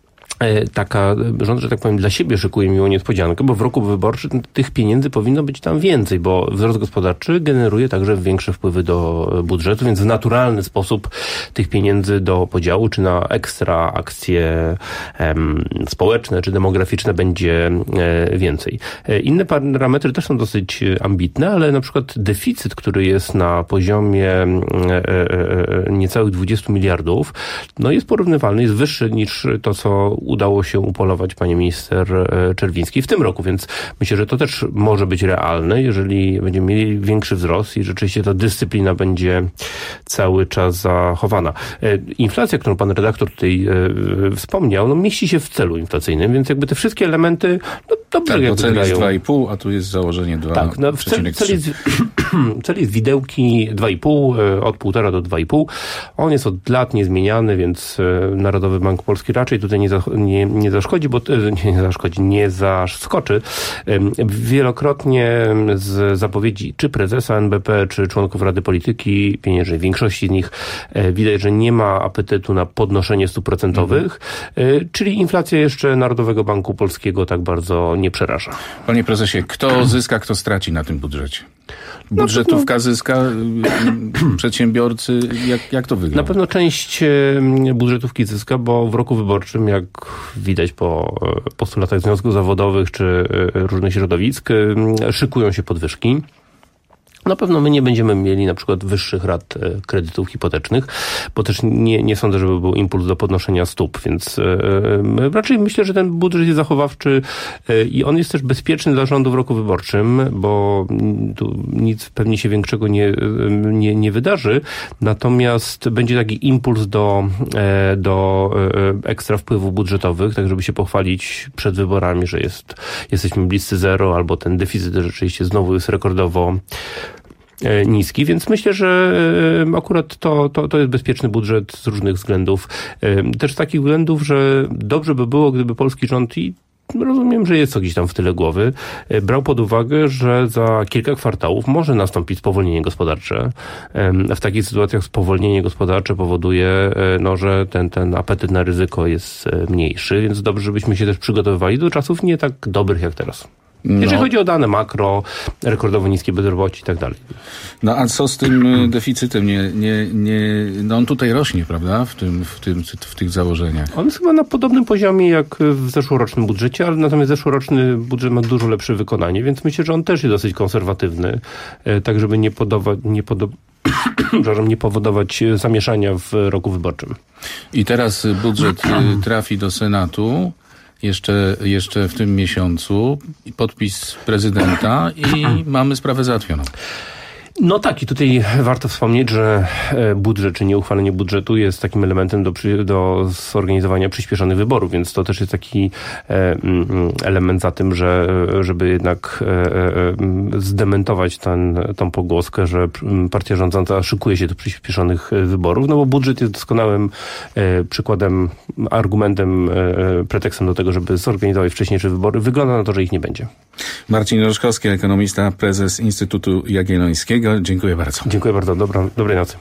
taka, rząd, że tak powiem, dla siebie szykuje miłą niespodziankę, bo w roku wyborczym tych pieniędzy powinno być tam więcej, bo wzrost gospodarczy generuje także większe wpływy do budżetu, więc w naturalny sposób tych pieniędzy do podziału, czy na ekstra akcje em, społeczne, czy demograficzne będzie e, więcej. E, inne parametry też są dosyć ambitne, ale na przykład deficyt, który jest na poziomie e, e, e, niecałych dwudziestu miliardów, no jest porównywalny, jest wyższy niż to, co udało się upolować pani minister Czerwińskiej w tym roku, więc myślę, że to też może być realne, jeżeli będziemy mieli większy wzrost i rzeczywiście ta dyscyplina będzie cały czas zachowana. Inflacja, którą pan redaktor tutaj wspomniał, no mieści się w celu inflacyjnym, więc jakby te wszystkie elementy no dobrze
tak,
jakby
cel jest
grają.
dwa i pół, a tu jest założenie dwa.
Tak, no, cel, cel jest Cel jest widełki dwa i pół, od półtora do dwa i pół. On jest od lat niezmieniany, więc Narodowy Bank Polski raczej tutaj nie, za, nie, nie zaszkodzi, bo nie, nie zaszkodzi, nie zaskoczy. Wielokrotnie z zapowiedzi czy prezesa N B P, czy członków Rady Polityki Pieniężnej, większości z nich widać, że nie ma apetytu na podnoszenie stóp procentowych, mhm. czyli inflacja jeszcze Narodowego Banku Polskiego tak bardzo nie przeraża.
Panie prezesie, kto zyska, kto straci na tym budżecie? Budżetówka zyska, przedsiębiorcy, jak, jak to wygląda?
Na pewno część budżetówki zyska, bo w roku wyborczym, jak widać po postulatach związków zawodowych czy różnych środowisk, szykują się podwyżki. Na pewno my nie będziemy mieli na przykład wyższych rat kredytów hipotecznych, bo też nie, nie sądzę, żeby był impuls do podnoszenia stóp, więc yy, raczej myślę, że ten budżet jest zachowawczy yy, i on jest też bezpieczny dla rządu w roku wyborczym, bo tu nic pewnie się większego nie, yy, nie, nie wydarzy, natomiast będzie taki impuls do, yy, do yy, ekstra wpływów budżetowych, tak żeby się pochwalić przed wyborami, że jest, jesteśmy bliscy zero, albo ten deficyt rzeczywiście znowu jest rekordowo niski, więc myślę, że akurat to, to, to jest bezpieczny budżet z różnych względów. Też z takich względów, że dobrze by było, gdyby polski rząd, i rozumiem, że jest to gdzieś tam w tyle głowy, brał pod uwagę, że za kilka kwartałów może nastąpić spowolnienie gospodarcze. W takich sytuacjach spowolnienie gospodarcze powoduje, no, że ten, ten apetyt na ryzyko jest mniejszy, więc dobrze, żebyśmy się też przygotowywali do czasów nie tak dobrych jak teraz. Jeżeli no. chodzi o dane makro, rekordowo niskie bezrobocie i tak dalej.
No a co z tym deficytem? Nie, nie, nie, no on tutaj rośnie, prawda? W, tym, w, tym, w tych założeniach.
On jest chyba na podobnym poziomie jak w zeszłorocznym budżecie, ale natomiast zeszłoroczny budżet ma dużo lepsze wykonanie, więc myślę, że on też jest dosyć konserwatywny, tak żeby nie, podawa, nie, podo, nie powodować zamieszania w roku wyborczym.
I teraz budżet trafi do Senatu. Jeszcze, jeszcze w tym miesiącu podpis prezydenta i mamy sprawę załatwioną.
No tak, i tutaj warto wspomnieć, że budżet, czy nieuchwalenie budżetu jest takim elementem do, do zorganizowania przyspieszonych wyborów, więc to też jest taki element za tym, że żeby jednak zdementować ten, tą pogłoskę, że partia rządząca szykuje się do przyspieszonych wyborów, no bo budżet jest doskonałym przykładem, argumentem, pretekstem do tego, żeby zorganizować wcześniejsze wybory. Wygląda na to, że ich nie będzie.
Marcin Roszkowski, ekonomista, prezes Instytutu Jagiellońskiego. Dziękuję bardzo.
Dziękuję bardzo. Dobra, dobrej nocy.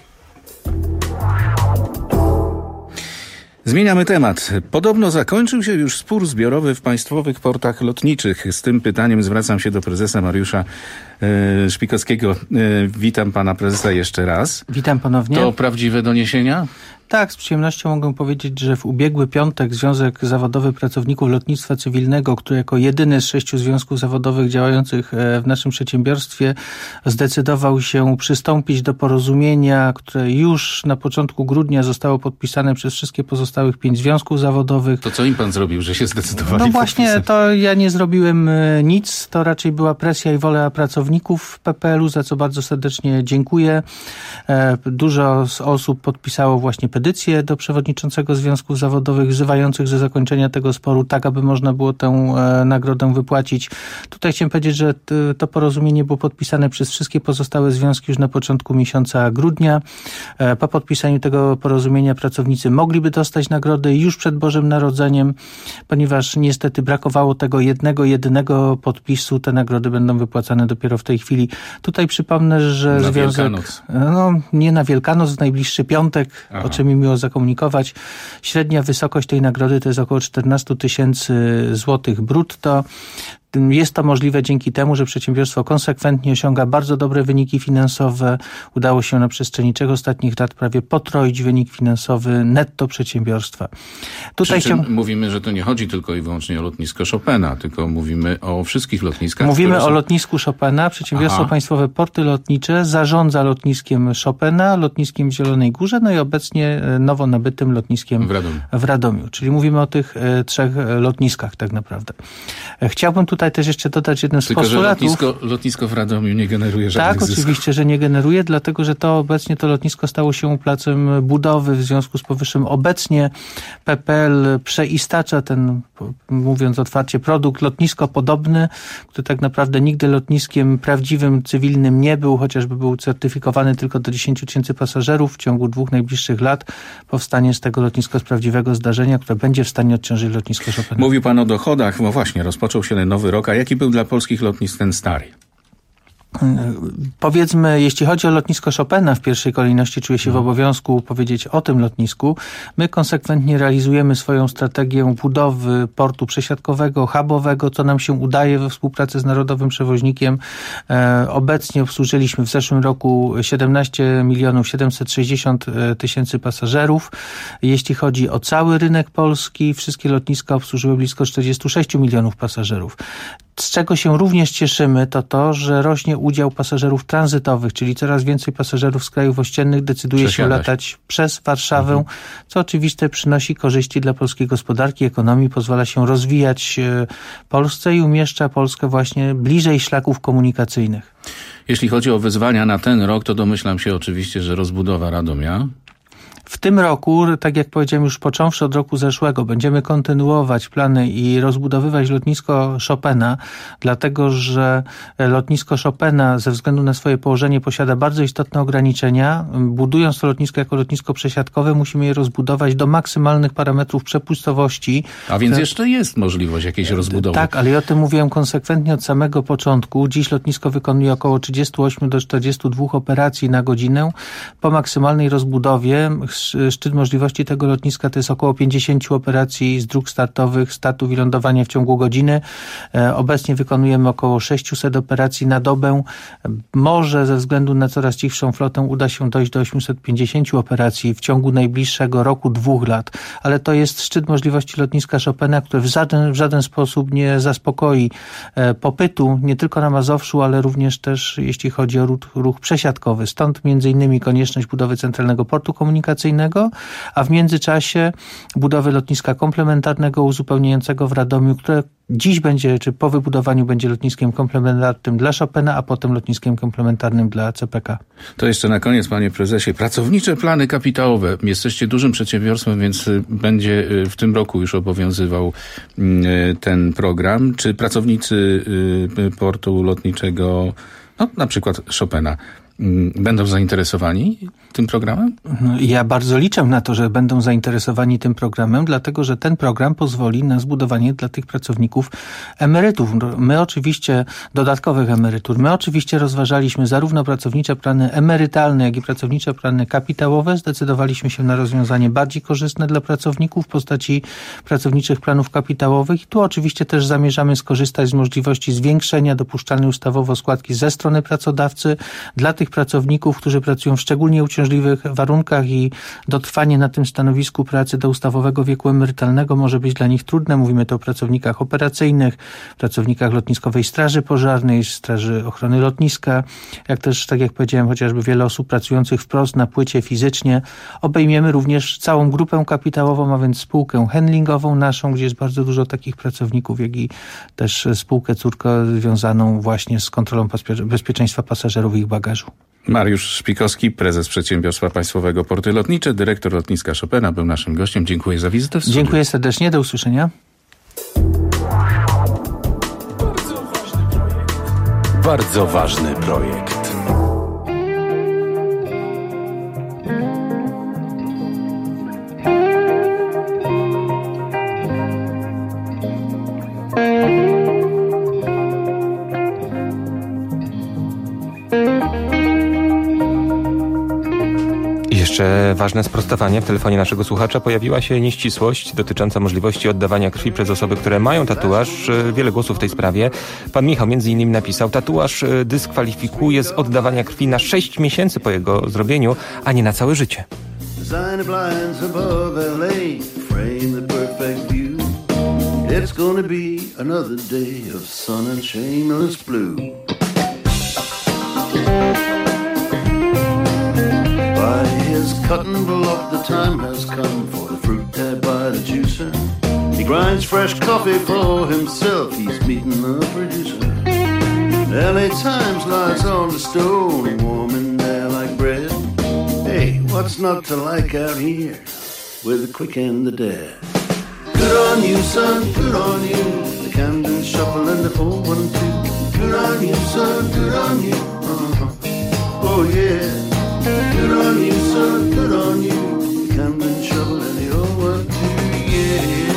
Zmieniamy temat. Podobno zakończył się już spór zbiorowy w państwowych portach lotniczych. Z tym pytaniem zwracam się do prezesa Mariusza e, Szpikowskiego. E, witam pana prezesa jeszcze raz.
Witam ponownie.
To prawdziwe doniesienia?
Tak, z przyjemnością mogę powiedzieć, że w ubiegły piątek Związek Zawodowy Pracowników Lotnictwa Cywilnego, który jako jedyny z sześciu związków zawodowych działających w naszym przedsiębiorstwie zdecydował się przystąpić do porozumienia, które już na początku grudnia zostało podpisane przez wszystkie pozostałych pięć związków zawodowych.
To co im pan zrobił, że się zdecydowali?
No właśnie,
podpisać?
To ja nie zrobiłem nic, to raczej była presja i wola pracowników P P L u, za co bardzo serdecznie dziękuję. Dużo z osób podpisało właśnie petycję do przewodniczącego związków zawodowych wzywających do zakończenia tego sporu, tak aby można było tę e, nagrodę wypłacić. Tutaj chciałem powiedzieć, że t, to porozumienie było podpisane przez wszystkie pozostałe związki już na początku miesiąca grudnia. E, po podpisaniu tego porozumienia pracownicy mogliby dostać nagrodę już przed Bożym Narodzeniem, ponieważ niestety brakowało tego jednego, jedynego podpisu. Te nagrody będą wypłacane dopiero w tej chwili. Tutaj przypomnę, że
na
związek...
Wielkanoc.
No, nie na Wielkanoc, w najbliższy piątek, Aha. o czym mi miło zakomunikować. Średnia wysokość tej nagrody to jest około czternaście tysięcy złotych brutto. Jest to możliwe dzięki temu, że przedsiębiorstwo konsekwentnie osiąga bardzo dobre wyniki finansowe. Udało się na przestrzeni trzech ostatnich lat prawie potroić wynik finansowy netto przedsiębiorstwa.
Tutaj Przy czym się... mówimy, że to nie chodzi tylko i wyłącznie o lotnisko Chopina, tylko mówimy o wszystkich lotniskach.
Mówimy
są...
o lotnisku Chopina. Przedsiębiorstwo Aha. Państwowe Porty Lotnicze zarządza lotniskiem Chopina, lotniskiem w Zielonej Górze, no i obecnie nowo nabytym lotniskiem
w Radomiu.
w Radomiu. Czyli mówimy o tych trzech lotniskach tak naprawdę. Chciałbym tutaj tutaj też jeszcze dodać jeden z
Tylko,
postulatów.
Że lotnisko, lotnisko w Radomiu nie generuje żadnych
Tak,
zysków.
oczywiście, że nie generuje, dlatego że to obecnie to lotnisko stało się placem budowy. W związku z powyższym obecnie P P L przeistacza ten, mówiąc otwarcie, produkt lotnisko podobny, który tak naprawdę nigdy lotniskiem prawdziwym, cywilnym nie był, chociażby był certyfikowany tylko do dziesięć tysięcy pasażerów. W ciągu dwóch najbliższych lat powstanie z tego lotnisko z prawdziwego zdarzenia, które będzie w stanie odciążyć lotnisko Chopina.
Mówił pan o dochodach. No właśnie, rozpoczął się nowy rok. A jaki był dla polskich lotnisk ten stary?
Powiedzmy, jeśli chodzi o lotnisko Chopina, w pierwszej kolejności czuję się w obowiązku powiedzieć o tym lotnisku. My konsekwentnie realizujemy swoją strategię budowy portu przesiadkowego, hubowego, co nam się udaje we współpracy z Narodowym Przewoźnikiem. E, obecnie obsłużyliśmy w zeszłym roku siedemnaście milionów siedemset sześćdziesiąt tysięcy pasażerów. Jeśli chodzi o cały rynek polski, wszystkie lotniska obsłużyły blisko czterdzieści sześć milionów pasażerów. Z czego się również cieszymy, to to, że rośnie udział pasażerów tranzytowych, czyli coraz więcej pasażerów z krajów ościennych decyduje się latać przez Warszawę, mhm. co oczywiście przynosi korzyści dla polskiej gospodarki, ekonomii, pozwala się rozwijać Polsce i umieszcza Polskę właśnie bliżej szlaków komunikacyjnych.
Jeśli chodzi o wyzwania na ten rok, to domyślam się oczywiście, że rozbudowa Radomia.
W tym roku, tak jak powiedziałem już począwszy od roku zeszłego, będziemy kontynuować plany i rozbudowywać lotnisko Chopina, dlatego że lotnisko Chopina ze względu na swoje położenie posiada bardzo istotne ograniczenia. Budując to lotnisko jako lotnisko przesiadkowe, musimy je rozbudować do maksymalnych parametrów przepustowości.
A więc jeszcze jest możliwość jakiejś rozbudowy.
Tak, ale ja o tym mówiłem konsekwentnie od samego początku. Dziś lotnisko wykonuje około trzydzieści osiem do czterdziestu dwóch operacji na godzinę. Po maksymalnej rozbudowie szczyt możliwości tego lotniska to jest około pięćdziesiąt operacji z dróg startowych, startów i lądowania w ciągu godziny. Obecnie wykonujemy około sześćset operacji na dobę. Może ze względu na coraz cichszą flotę uda się dojść do osiemset pięćdziesiąt operacji w ciągu najbliższego roku, dwóch lat. Ale to jest szczyt możliwości lotniska Chopina, które w żaden, w żaden sposób nie zaspokoi popytu nie tylko na Mazowszu, ale również też jeśli chodzi o ruch, ruch przesiadkowy. Stąd między innymi konieczność budowy centralnego portu komunikacyjnego, a w międzyczasie budowy lotniska komplementarnego uzupełniającego w Radomiu, które dziś będzie, czy po wybudowaniu będzie lotniskiem komplementarnym dla Chopina, a potem lotniskiem komplementarnym dla C P K.
To jeszcze na koniec, panie prezesie, pracownicze plany kapitałowe. Jesteście dużym przedsiębiorstwem, więc będzie w tym roku już obowiązywał ten program. Czy pracownicy portu lotniczego, no na przykład Chopina, będą zainteresowani tym programem?
Ja bardzo liczę na to, że będą zainteresowani tym programem, dlatego że ten program pozwoli na zbudowanie dla tych pracowników emerytów. My oczywiście, dodatkowych emerytur, my oczywiście rozważaliśmy zarówno pracownicze plany emerytalne, jak i pracownicze plany kapitałowe. Zdecydowaliśmy się na rozwiązanie bardziej korzystne dla pracowników w postaci pracowniczych planów kapitałowych i tu oczywiście też zamierzamy skorzystać z możliwości zwiększenia dopuszczalnej ustawowo składki ze strony pracodawcy dla tych pracowników, którzy pracują w szczególnie uciążliwych warunkach i dotrwanie na tym stanowisku pracy do ustawowego wieku emerytalnego może być dla nich trudne. Mówimy tu o pracownikach operacyjnych, pracownikach Lotniskowej Straży Pożarnej, Straży Ochrony Lotniska, jak też, tak jak powiedziałem, chociażby wiele osób pracujących wprost na płycie fizycznie. Obejmiemy również całą grupę kapitałową, a więc spółkę handlingową naszą, gdzie jest bardzo dużo takich pracowników, jak i też spółkę córkę związaną właśnie z kontrolą bezpieczeństwa pasażerów i ich bagażu.
Mariusz Szpikowski, prezes Przedsiębiorstwa Państwowego Porty Lotnicze, dyrektor lotniska Chopina, był naszym gościem. Dziękuję za wizytę w studiu.
Dziękuję serdecznie, do usłyszenia.
Bardzo ważny projekt.
Jeszcze ważne sprostowanie. W telefonie naszego słuchacza pojawiła się nieścisłość dotycząca możliwości oddawania krwi przez osoby, które mają tatuaż. Wiele głosów w tej sprawie. Pan Michał między innymi napisał: tatuaż dyskwalifikuje z oddawania krwi na sześć miesięcy po jego zrobieniu, a nie na całe życie.
It's gonna be another day of sun and shameless blue. By his cutting block, the time has come for the fruit tab by the juicer. He grinds fresh coffee for himself. He's meeting the producer. L A Times lies on the stone, warm in there like bread. Hey, what's not to like out here with the quick and the dead? Good on you, son, good on you. The Camden Shuffle and the four one two. Good on you, son, good on you. Uh-huh. Oh yeah. Good on you, son, good on you. The Camden Shuffle and the four one two. Yeah.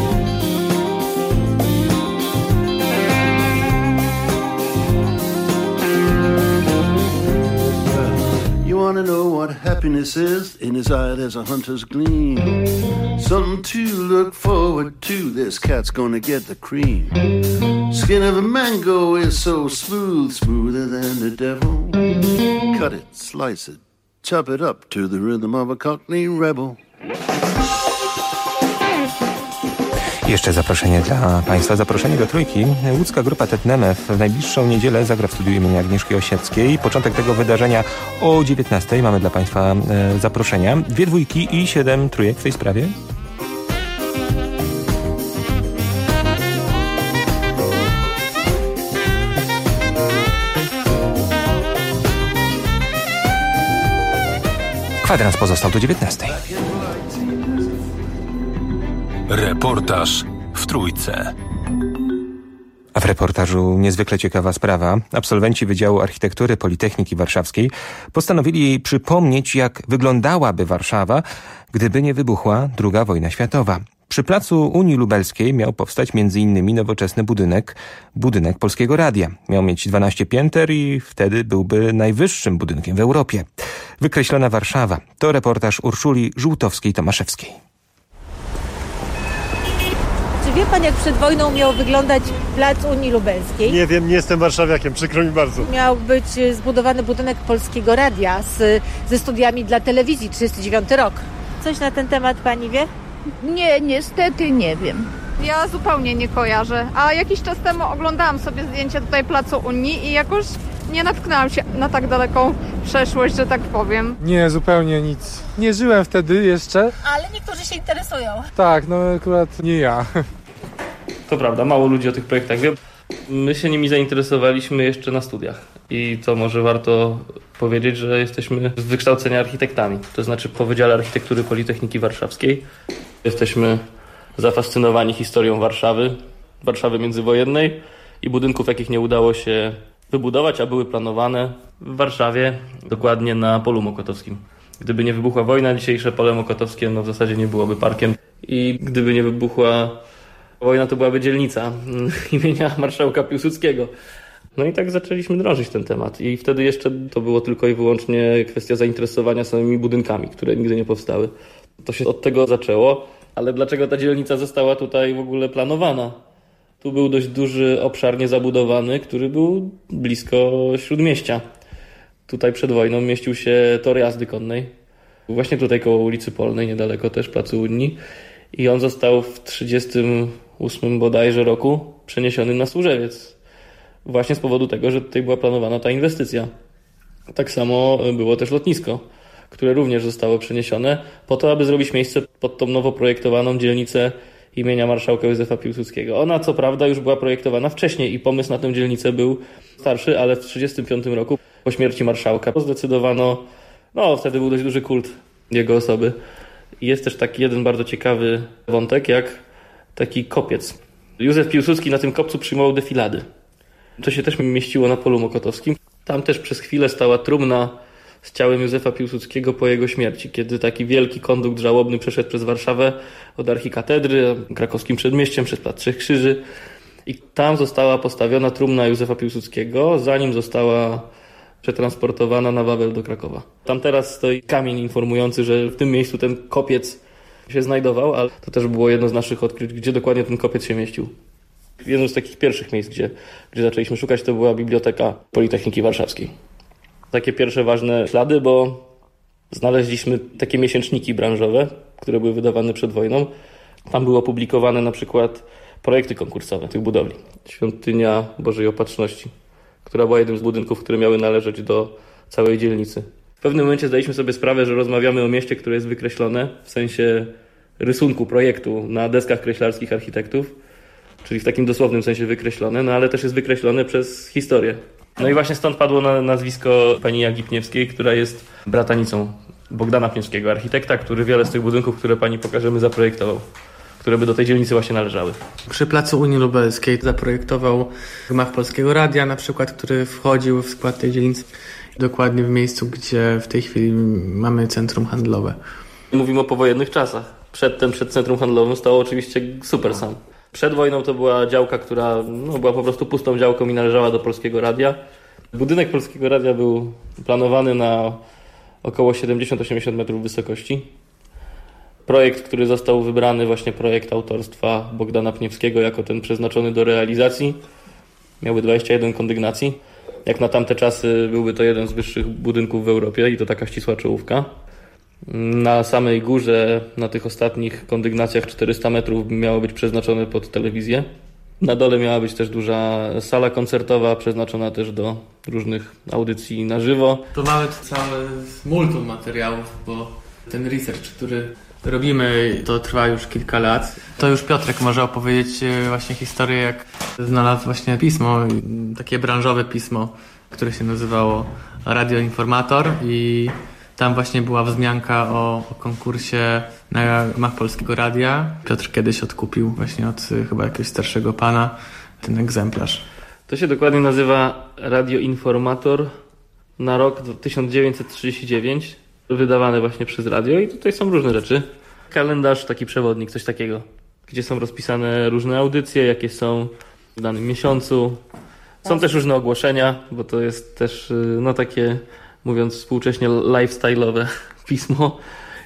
You wanna know what happiness is? In his eye there's a hunter's gleam. Something to look forward to. This cat's gonna get the cream. Skin of a mango is so smooth, smoother than the devil. Cut it, slice it, chop it up to the rhythm of a Cockney rebel.
Jeszcze zaproszenie dla Państwa, zaproszenie do Trójki. Łódzka grupa Tetnemew w najbliższą niedzielę zagra w studiu imienia Agnieszki Osieckiej. Początek tego wydarzenia o dziewiętnastej. Mamy dla Państwa e, zaproszenia. Dwie dwójki i siedem trójek w tej sprawie. Kwadrans pozostał do dziewiętnastej.
Reportaż w Trójce.
A w reportażu niezwykle ciekawa sprawa. Absolwenci Wydziału Architektury Politechniki Warszawskiej postanowili przypomnieć, jak wyglądałaby Warszawa, gdyby nie wybuchła druga wojna światowa. Przy placu Unii Lubelskiej miał powstać między innymi nowoczesny budynek, budynek Polskiego Radia. Miał mieć dwanaście pięter i wtedy byłby najwyższym budynkiem w Europie. Wykreślona Warszawa. To reportaż Urszuli Żółtowskiej-Tomaszewskiej.
Czy wie pan, jak przed wojną miał wyglądać plac Unii Lubelskiej?
Nie wiem, nie jestem warszawiakiem, przykro mi bardzo.
Miał być zbudowany budynek Polskiego Radia z, ze studiami dla telewizji, trzydziesty dziewiąty rok. Coś na ten temat pani wie?
Nie, niestety nie wiem.
Ja zupełnie nie kojarzę, a jakiś czas temu oglądałam sobie zdjęcia tutaj placu Unii i jakoś nie natknęłam się na tak daleką przeszłość, że tak powiem.
Nie, zupełnie nic. Nie żyłem wtedy jeszcze.
Ale niektórzy się interesują.
Tak, no akurat nie ja.
To prawda, mało ludzi o tych projektach wie. My się nimi zainteresowaliśmy jeszcze na studiach. I co może warto powiedzieć, że jesteśmy z wykształcenia architektami. To znaczy po Wydziale Architektury Politechniki Warszawskiej. Jesteśmy zafascynowani historią Warszawy, Warszawy międzywojennej i budynków, jakich nie udało się wybudować, a były planowane w Warszawie, dokładnie na Polu Mokotowskim. Gdyby nie wybuchła wojna, dzisiejsze Pole Mokotowskie no w zasadzie nie byłoby parkiem. I gdyby nie wybuchła wojna, to byłaby dzielnica imienia marszałka Piłsudskiego. No i tak zaczęliśmy drążyć ten temat. I wtedy jeszcze to było tylko i wyłącznie kwestia zainteresowania samymi budynkami, które nigdy nie powstały. To się od tego zaczęło. Ale dlaczego ta dzielnica została tutaj w ogóle planowana? Tu był dość duży obszar niezabudowany, który był blisko Śródmieścia. Tutaj przed wojną mieścił się tor jazdy konnej. Właśnie tutaj koło ulicy Polnej, niedaleko też Placu Unii. I on został w trzydziestym ósmym bodajże roku przeniesiony na Służewiec. Właśnie z powodu tego, że tutaj była planowana ta inwestycja. Tak samo było też lotnisko, które również zostało przeniesione po to, aby zrobić miejsce pod tą nowo projektowaną dzielnicę imienia marszałka Józefa Piłsudskiego. Ona co prawda już była projektowana wcześniej i pomysł na tę dzielnicę był starszy, ale w trzydziestym piątym roku po śmierci marszałka zdecydowano, no wtedy był dość duży kult jego osoby. Jest też taki jeden bardzo ciekawy wątek, jak taki kopiec. Józef Piłsudski na tym kopcu przyjmował defilady. To się też mieściło na Polu Mokotowskim. Tam też przez chwilę stała trumna z ciałem Józefa Piłsudskiego po jego śmierci, kiedy taki wielki kondukt żałobny przeszedł przez Warszawę od archikatedry, krakowskim przedmieściem, przez Plac Trzech Krzyży i tam została postawiona trumna Józefa Piłsudskiego, zanim została przetransportowana na Wawel do Krakowa. Tam teraz stoi kamień informujący, że w tym miejscu ten kopiec się znajdował, ale to też było jedno z naszych odkryć, gdzie dokładnie ten kopiec się mieścił. Jedno z takich pierwszych miejsc, gdzie, gdzie zaczęliśmy szukać, to była Biblioteka Politechniki Warszawskiej. Takie pierwsze ważne ślady, bo znaleźliśmy takie miesięczniki branżowe, które były wydawane przed wojną. Tam były opublikowane na przykład projekty konkursowe tych budowli. Świątynia Bożej Opatrzności, która była jednym z budynków, które miały należeć do całej dzielnicy. W pewnym momencie zdaliśmy sobie sprawę, że rozmawiamy o mieście, które jest wykreślone w sensie rysunku, projektu na deskach kreślarskich architektów, czyli w takim dosłownym sensie wykreślone, no ale też jest wykreślone przez historię. No i właśnie stąd padło na nazwisko pani Jagi Pniewskiej, która jest bratanicą Bogdana Pniewskiego, architekta, który wiele z tych budynków, które pani pokażemy, zaprojektował, które by do tej dzielnicy właśnie należały.
Przy placu Unii Lubelskiej zaprojektował gmach Polskiego Radia na przykład, który wchodził w skład tej dzielnicy, dokładnie w miejscu, gdzie w tej chwili mamy centrum handlowe.
Mówimy o powojennych czasach. Przedtem, przed centrum handlowym stało oczywiście Supersam. Przed wojną to była działka, która no, była po prostu pustą działką i należała do Polskiego Radia. Budynek Polskiego Radia był planowany na około siedemdziesiąt do osiemdziesięciu metrów wysokości. Projekt, który został wybrany, właśnie projekt autorstwa Bogdana Pniewskiego jako ten przeznaczony do realizacji, miałby dwadzieścia jeden kondygnacji. Jak na tamte czasy byłby to jeden z wyższych budynków w Europie i to taka ścisła czołówka. Na samej górze, na tych ostatnich kondygnacjach czterysta metrów miało być przeznaczone pod telewizję. Na dole miała być też duża sala koncertowa, przeznaczona też do różnych audycji na żywo.
To mamy cały multum materiałów, bo ten research, który robimy, to trwa już kilka lat. To już Piotrek może opowiedzieć właśnie historię, jak znalazł właśnie pismo, takie branżowe pismo, które się nazywało Radio Informator i tam właśnie była wzmianka o, o konkursie na gmach Polskiego Radia. Piotr kiedyś odkupił właśnie od chyba jakiegoś starszego pana ten egzemplarz.
To się dokładnie nazywa Radio Informator na rok tysiąc dziewięćset trzydziesty dziewiąty, wydawane właśnie przez radio i tutaj są różne rzeczy. Kalendarz, taki przewodnik, coś takiego, gdzie są rozpisane różne audycje, jakie są w danym miesiącu. Są też różne ogłoszenia, bo to jest też no takie, mówiąc współcześnie, lifestyle'owe pismo.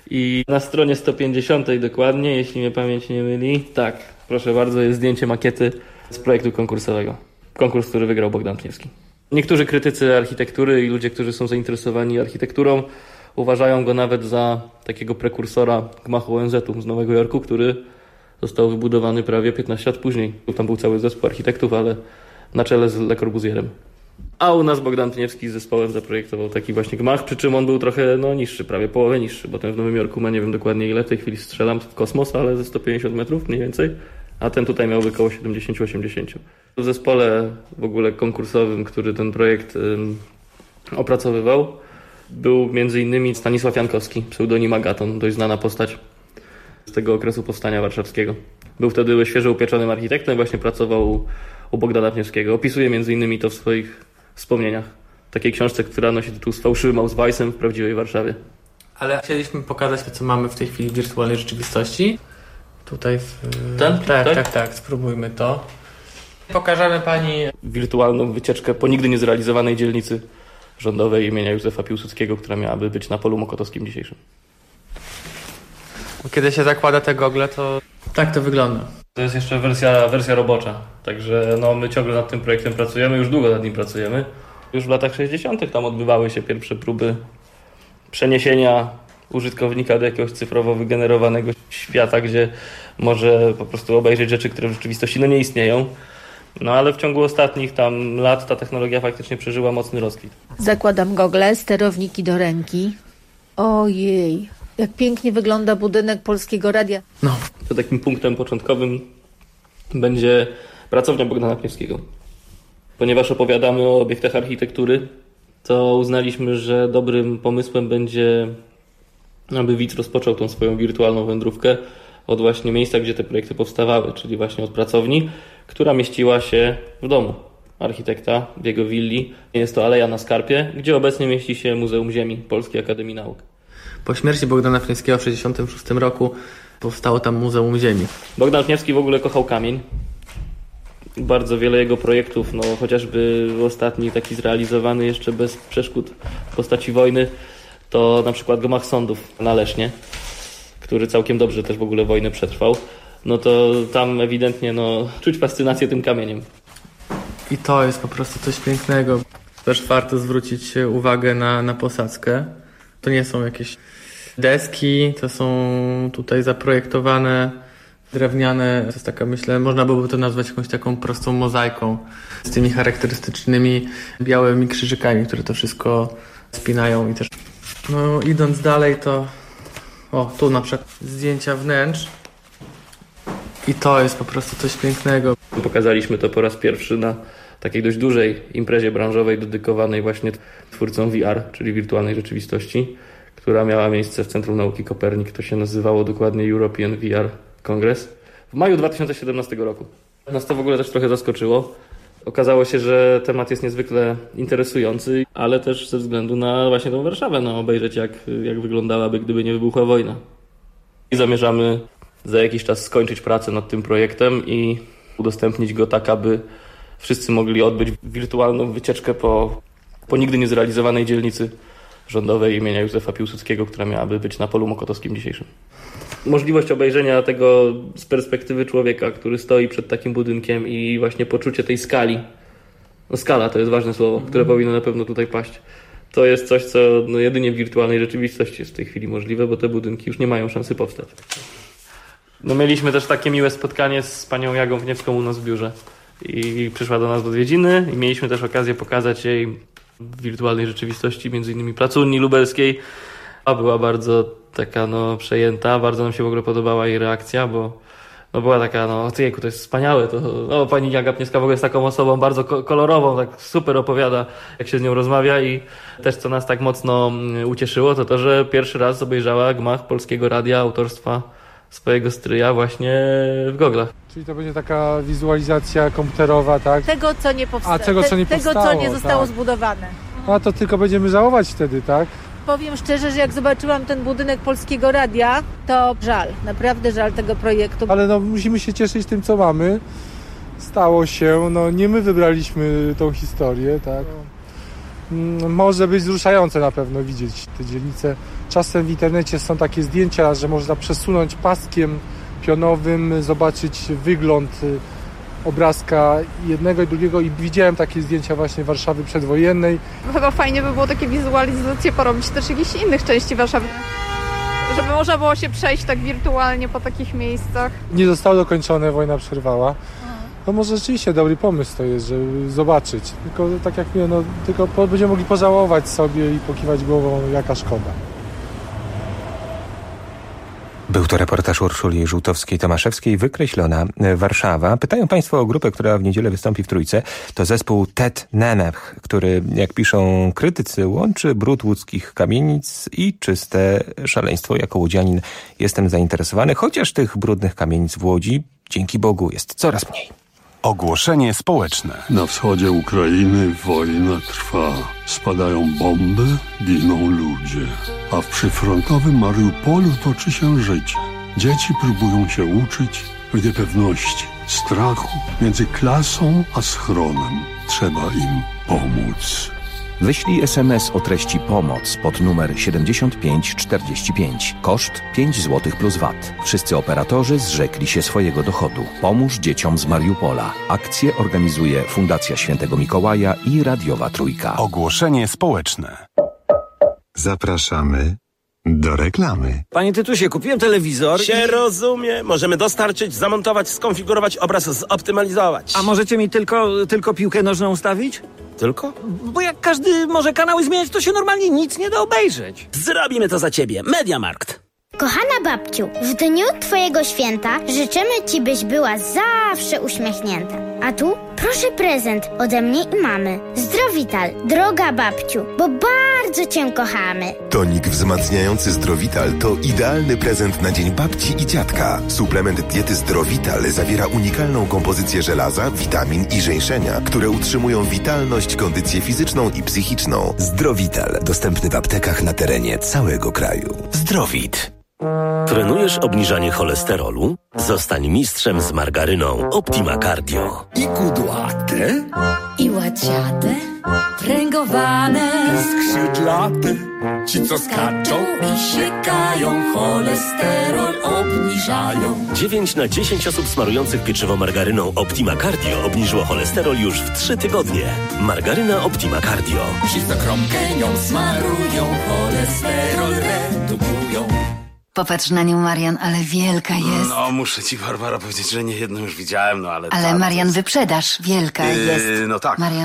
I na stronie sto pięćdziesiątej dokładnie, jeśli mnie pamięć nie myli, tak, proszę bardzo, jest zdjęcie makiety z projektu konkursowego. Konkurs, który wygrał Bogdan Pniewski. Niektórzy krytycy architektury i ludzie, którzy są zainteresowani architekturą, uważają go nawet za takiego prekursora gmachu O N Z-u z Nowego Jorku, który został wybudowany prawie piętnaście lat później. Tam był cały zespół architektów, ale na czele z Le Corbusierem. A u nas Bogdan Pniewski z zespołem zaprojektował taki właśnie gmach, przy czym on był trochę no, niższy, prawie połowę niższy, bo ten w Nowym Jorku ma nie wiem dokładnie ile, w tej chwili strzelam w kosmos, ale ze sto pięćdziesiąt metrów mniej więcej, a ten tutaj miałby około siedemdziesiąt do osiemdziesięciu. W zespole w ogóle konkursowym, który ten projekt ym, opracowywał, był między innymi Stanisław Jankowski, pseudonim Agaton, dość znana postać z tego okresu powstania warszawskiego. Był wtedy świeżo upieczonym architektem, właśnie pracował u Bogdana Pniewskiego. Opisuje między innymi to w swoich wspomnieniach. W takiej książce, która nosi tytuł Z fałszywym Ausweisem w prawdziwej Warszawie.
Ale chcieliśmy pokazać to, co mamy w tej chwili w wirtualnej rzeczywistości. Tutaj w...
Ten?
Tak, tak, tak, tak, spróbujmy to. Pokażemy pani
wirtualną wycieczkę po nigdy niezrealizowanej dzielnicy rządowej imienia Józefa Piłsudskiego, która miałaby być na polu mokotowskim dzisiejszym.
Kiedy się zakłada te gogle, to tak to wygląda.
To jest jeszcze wersja, wersja robocza, także no, my ciągle nad tym projektem pracujemy, już długo nad nim pracujemy. Już w latach sześćdziesiątych tam odbywały się pierwsze próby przeniesienia użytkownika do jakiegoś cyfrowo wygenerowanego świata, gdzie może po prostu obejrzeć rzeczy, które w rzeczywistości no, nie istnieją. No ale w ciągu ostatnich tam lat ta technologia faktycznie przeżyła mocny rozkwit.
Zakładam gogle, sterowniki do ręki. Ojej, jak pięknie wygląda budynek Polskiego Radia.
No, to takim punktem początkowym będzie pracownia Bogdana Pniewskiego. Ponieważ opowiadamy o obiektach architektury, to uznaliśmy, że dobrym pomysłem będzie, aby widz rozpoczął tą swoją wirtualną wędrówkę od właśnie miejsca, gdzie te projekty powstawały, czyli właśnie od pracowni, która mieściła się w domu architekta w jego willi. Jest to Aleja na Skarpie, gdzie obecnie mieści się Muzeum Ziemi Polskiej Akademii Nauk.
Po śmierci Bogdana Pniewskiego w tysiąc dziewięćset sześćdziesiątym szóstym roku powstało tam Muzeum Ziemi.
Bogdan Pniewski w ogóle kochał kamień. Bardzo wiele jego projektów, no chociażby ostatni taki zrealizowany jeszcze bez przeszkód w postaci wojny, to na przykład gmach sądów na Lesznie, który całkiem dobrze też w ogóle wojnę przetrwał. No to tam ewidentnie no, czuć fascynację tym kamieniem.
I to jest po prostu coś pięknego. Też warto zwrócić uwagę na, na posadzkę. To nie są jakieś deski, to są tutaj zaprojektowane drewniane, to jest taka, myślę, można byłoby to nazwać jakąś taką prostą mozaiką z tymi charakterystycznymi białymi krzyżykami, które to wszystko spinają i też, no idąc dalej, to O, tu na przykład zdjęcia wnętrz. I to jest po prostu coś pięknego.
Pokazaliśmy to po raz pierwszy na takiej dość dużej imprezie branżowej dedykowanej właśnie twórcom V R, czyli wirtualnej rzeczywistości, która miała miejsce w Centrum Nauki Kopernik. To się nazywało dokładnie European V R Congress w maju dwa tysiące siedemnastego roku. Nas to w ogóle też trochę zaskoczyło. Okazało się, że temat jest niezwykle interesujący, ale też ze względu na właśnie tą Warszawę, no obejrzeć jak, jak wyglądałaby, gdyby nie wybuchła wojna. I zamierzamy za jakiś czas skończyć pracę nad tym projektem i udostępnić go tak, aby wszyscy mogli odbyć wirtualną wycieczkę po, po nigdy niezrealizowanej dzielnicy rządowej imienia Józefa Piłsudskiego, która miałaby być na Polu Mokotowskim dzisiejszym. Możliwość obejrzenia tego z perspektywy człowieka, który stoi przed takim budynkiem i właśnie poczucie tej skali. No skala to jest ważne słowo, które powinno na pewno tutaj paść. To jest coś, co no jedynie w wirtualnej rzeczywistości jest w tej chwili możliwe, bo te budynki już nie mają szansy powstać. No mieliśmy też takie miłe spotkanie z panią Jagą Wniewską u nas w biurze. I przyszła do nas do odwiedziny i mieliśmy też okazję pokazać jej w wirtualnej rzeczywistości, między innymi Plac Unii Lubelskiej. A była bardzo taka no przejęta, bardzo nam się w ogóle podobała jej reakcja, bo no była taka, no jejku, to jest wspaniałe, to no, pani Jaga Wniewska w ogóle jest taką osobą bardzo kolorową, tak super opowiada, jak się z nią rozmawia i też co nas tak mocno ucieszyło, to to, że pierwszy raz obejrzała gmach Polskiego Radia autorstwa swojego stryja właśnie w goglach.
Czyli to będzie taka wizualizacja komputerowa, tak?
Tego, co nie powstało.
A tego, co nie
Tego,
powstało,
co nie zostało
tak.
zbudowane.
A to tylko będziemy żałować wtedy, tak?
Powiem szczerze, że jak zobaczyłam ten budynek Polskiego Radia, to żal, naprawdę żal tego projektu.
Ale no musimy się cieszyć tym, co mamy. Stało się, no nie my wybraliśmy tą historię, tak? Może być wzruszające na pewno widzieć te dzielnice. Czasem w internecie są takie zdjęcia, że można przesunąć paskiem pionowym, zobaczyć wygląd obrazka jednego i drugiego i widziałem takie zdjęcia właśnie Warszawy przedwojennej.
Chyba fajnie by było takie wizualizacje porobić też jakichś innych części Warszawy, żeby można było się przejść tak wirtualnie po takich miejscach.
Nie zostało dokończone, wojna przerwała. No może rzeczywiście dobry pomysł to jest, żeby zobaczyć. Tylko tak jak mówię, no tylko będziemy mogli pożałować sobie i pokiwać głową, jaka szkoda.
Był to reportaż Urszuli Żółtowskiej-Tomaszewskiej, Wykreślona Warszawa. Pytają Państwo o grupę, która w niedzielę wystąpi w Trójce. To zespół Ted Nemech, który, jak piszą krytycy, łączy brud łódzkich kamienic i czyste szaleństwo. Jako łodzianin jestem zainteresowany, chociaż tych brudnych kamienic w Łodzi, dzięki Bogu, jest coraz mniej.
Ogłoszenie społeczne.
Na wschodzie Ukrainy wojna trwa. Spadają bomby, giną ludzie. A w przyfrontowym Mariupolu toczy się życie. Dzieci próbują się uczyć w niepewności, strachu między klasą a schronem. Trzeba im pomóc.
Wyślij es em es o treści pomoc pod numer siedemdziesiąt pięć czterdzieści pięć. Koszt pięć złotych plus V A T. Wszyscy operatorzy zrzekli się swojego dochodu. Pomóż dzieciom z Mariupola. Akcję organizuje Fundacja Świętego Mikołaja i Radiowa Trójka.
Ogłoszenie społeczne.
Zapraszamy do reklamy.
Panie Tytusie, kupiłem telewizor. Się i... rozumie. Możemy dostarczyć, zamontować, skonfigurować, obraz zoptymalizować. A możecie mi tylko, tylko piłkę nożną ustawić? Tylko? Bo jak każdy może kanały zmieniać, to się normalnie nic nie da obejrzeć. Zrobimy to za ciebie. Mediamarkt.
Kochana babciu, w dniu twojego święta życzymy ci, byś była zawsze uśmiechnięta. A tu proszę prezent ode mnie i mamy. Zdrowital, droga babciu, bo bardzo cię kochamy.
Tonik wzmacniający Zdrowital to idealny prezent na dzień babci i dziadka. Suplement diety Zdrowital zawiera unikalną kompozycję żelaza, witamin i żeńszenia, które utrzymują witalność, kondycję fizyczną i psychiczną. Zdrowital, dostępny w aptekach na terenie całego kraju. Zdrowit.
Trenujesz obniżanie cholesterolu? Zostań mistrzem z margaryną Optima Cardio.
I kudłate, i łaciate, pręgowane, skrzydlate, ci co skaczą i siekają, cholesterol obniżają.
dziewięć na dziesięć osób smarujących pieczywo margaryną Optima Cardio obniżyło cholesterol już w trzy tygodnie. Margaryna Optima Cardio.
Ci co kromkę nią smarują, cholesterol redukują.
Popatrz na nią, Marian, ale wielka jest.
No, muszę ci, Barbara, powiedzieć, że nie jedną już widziałem, no ale...
Ale
ta,
Marian,
jest...
wyprzedaż wielka
yy,
jest.
No tak.
Marian.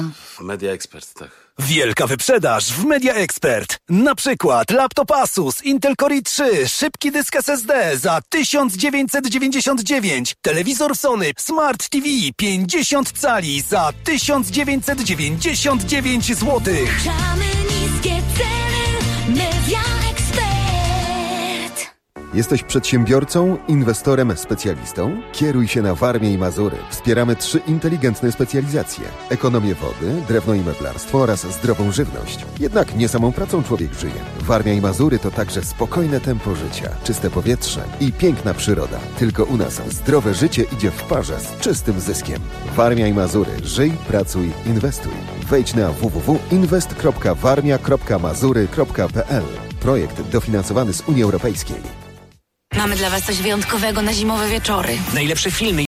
Media Expert, tak.
Wielka wyprzedaż w Media Expert. Na przykład laptop Asus Intel Core i trzy, szybki dysk S S D za tysiąc dziewięćset dziewięćdziesiąt dziewięć, telewizor Sony Smart T V pięćdziesiąt cali za tysiąc dziewięćset dziewięćdziesiąt dziewięć złotych.
Niskie ceny, Media Expert.
Jesteś przedsiębiorcą, inwestorem, specjalistą? Kieruj się na Warmię i Mazury. Wspieramy trzy inteligentne specjalizacje. Ekonomię wody, drewno i meblarstwo oraz zdrową żywność. Jednak nie samą pracą człowiek żyje. Warmia i Mazury to także spokojne tempo życia, czyste powietrze i piękna przyroda. Tylko u nas zdrowe życie idzie w parze z czystym zyskiem. Warmia i Mazury. Żyj, pracuj, inwestuj. Wejdź na w w w kropka inwest kropka warmia kropka mazury kropka p l. Projekt dofinansowany z Unii Europejskiej.
Mamy dla Was coś wyjątkowego na zimowe wieczory.
Najlepsze filmy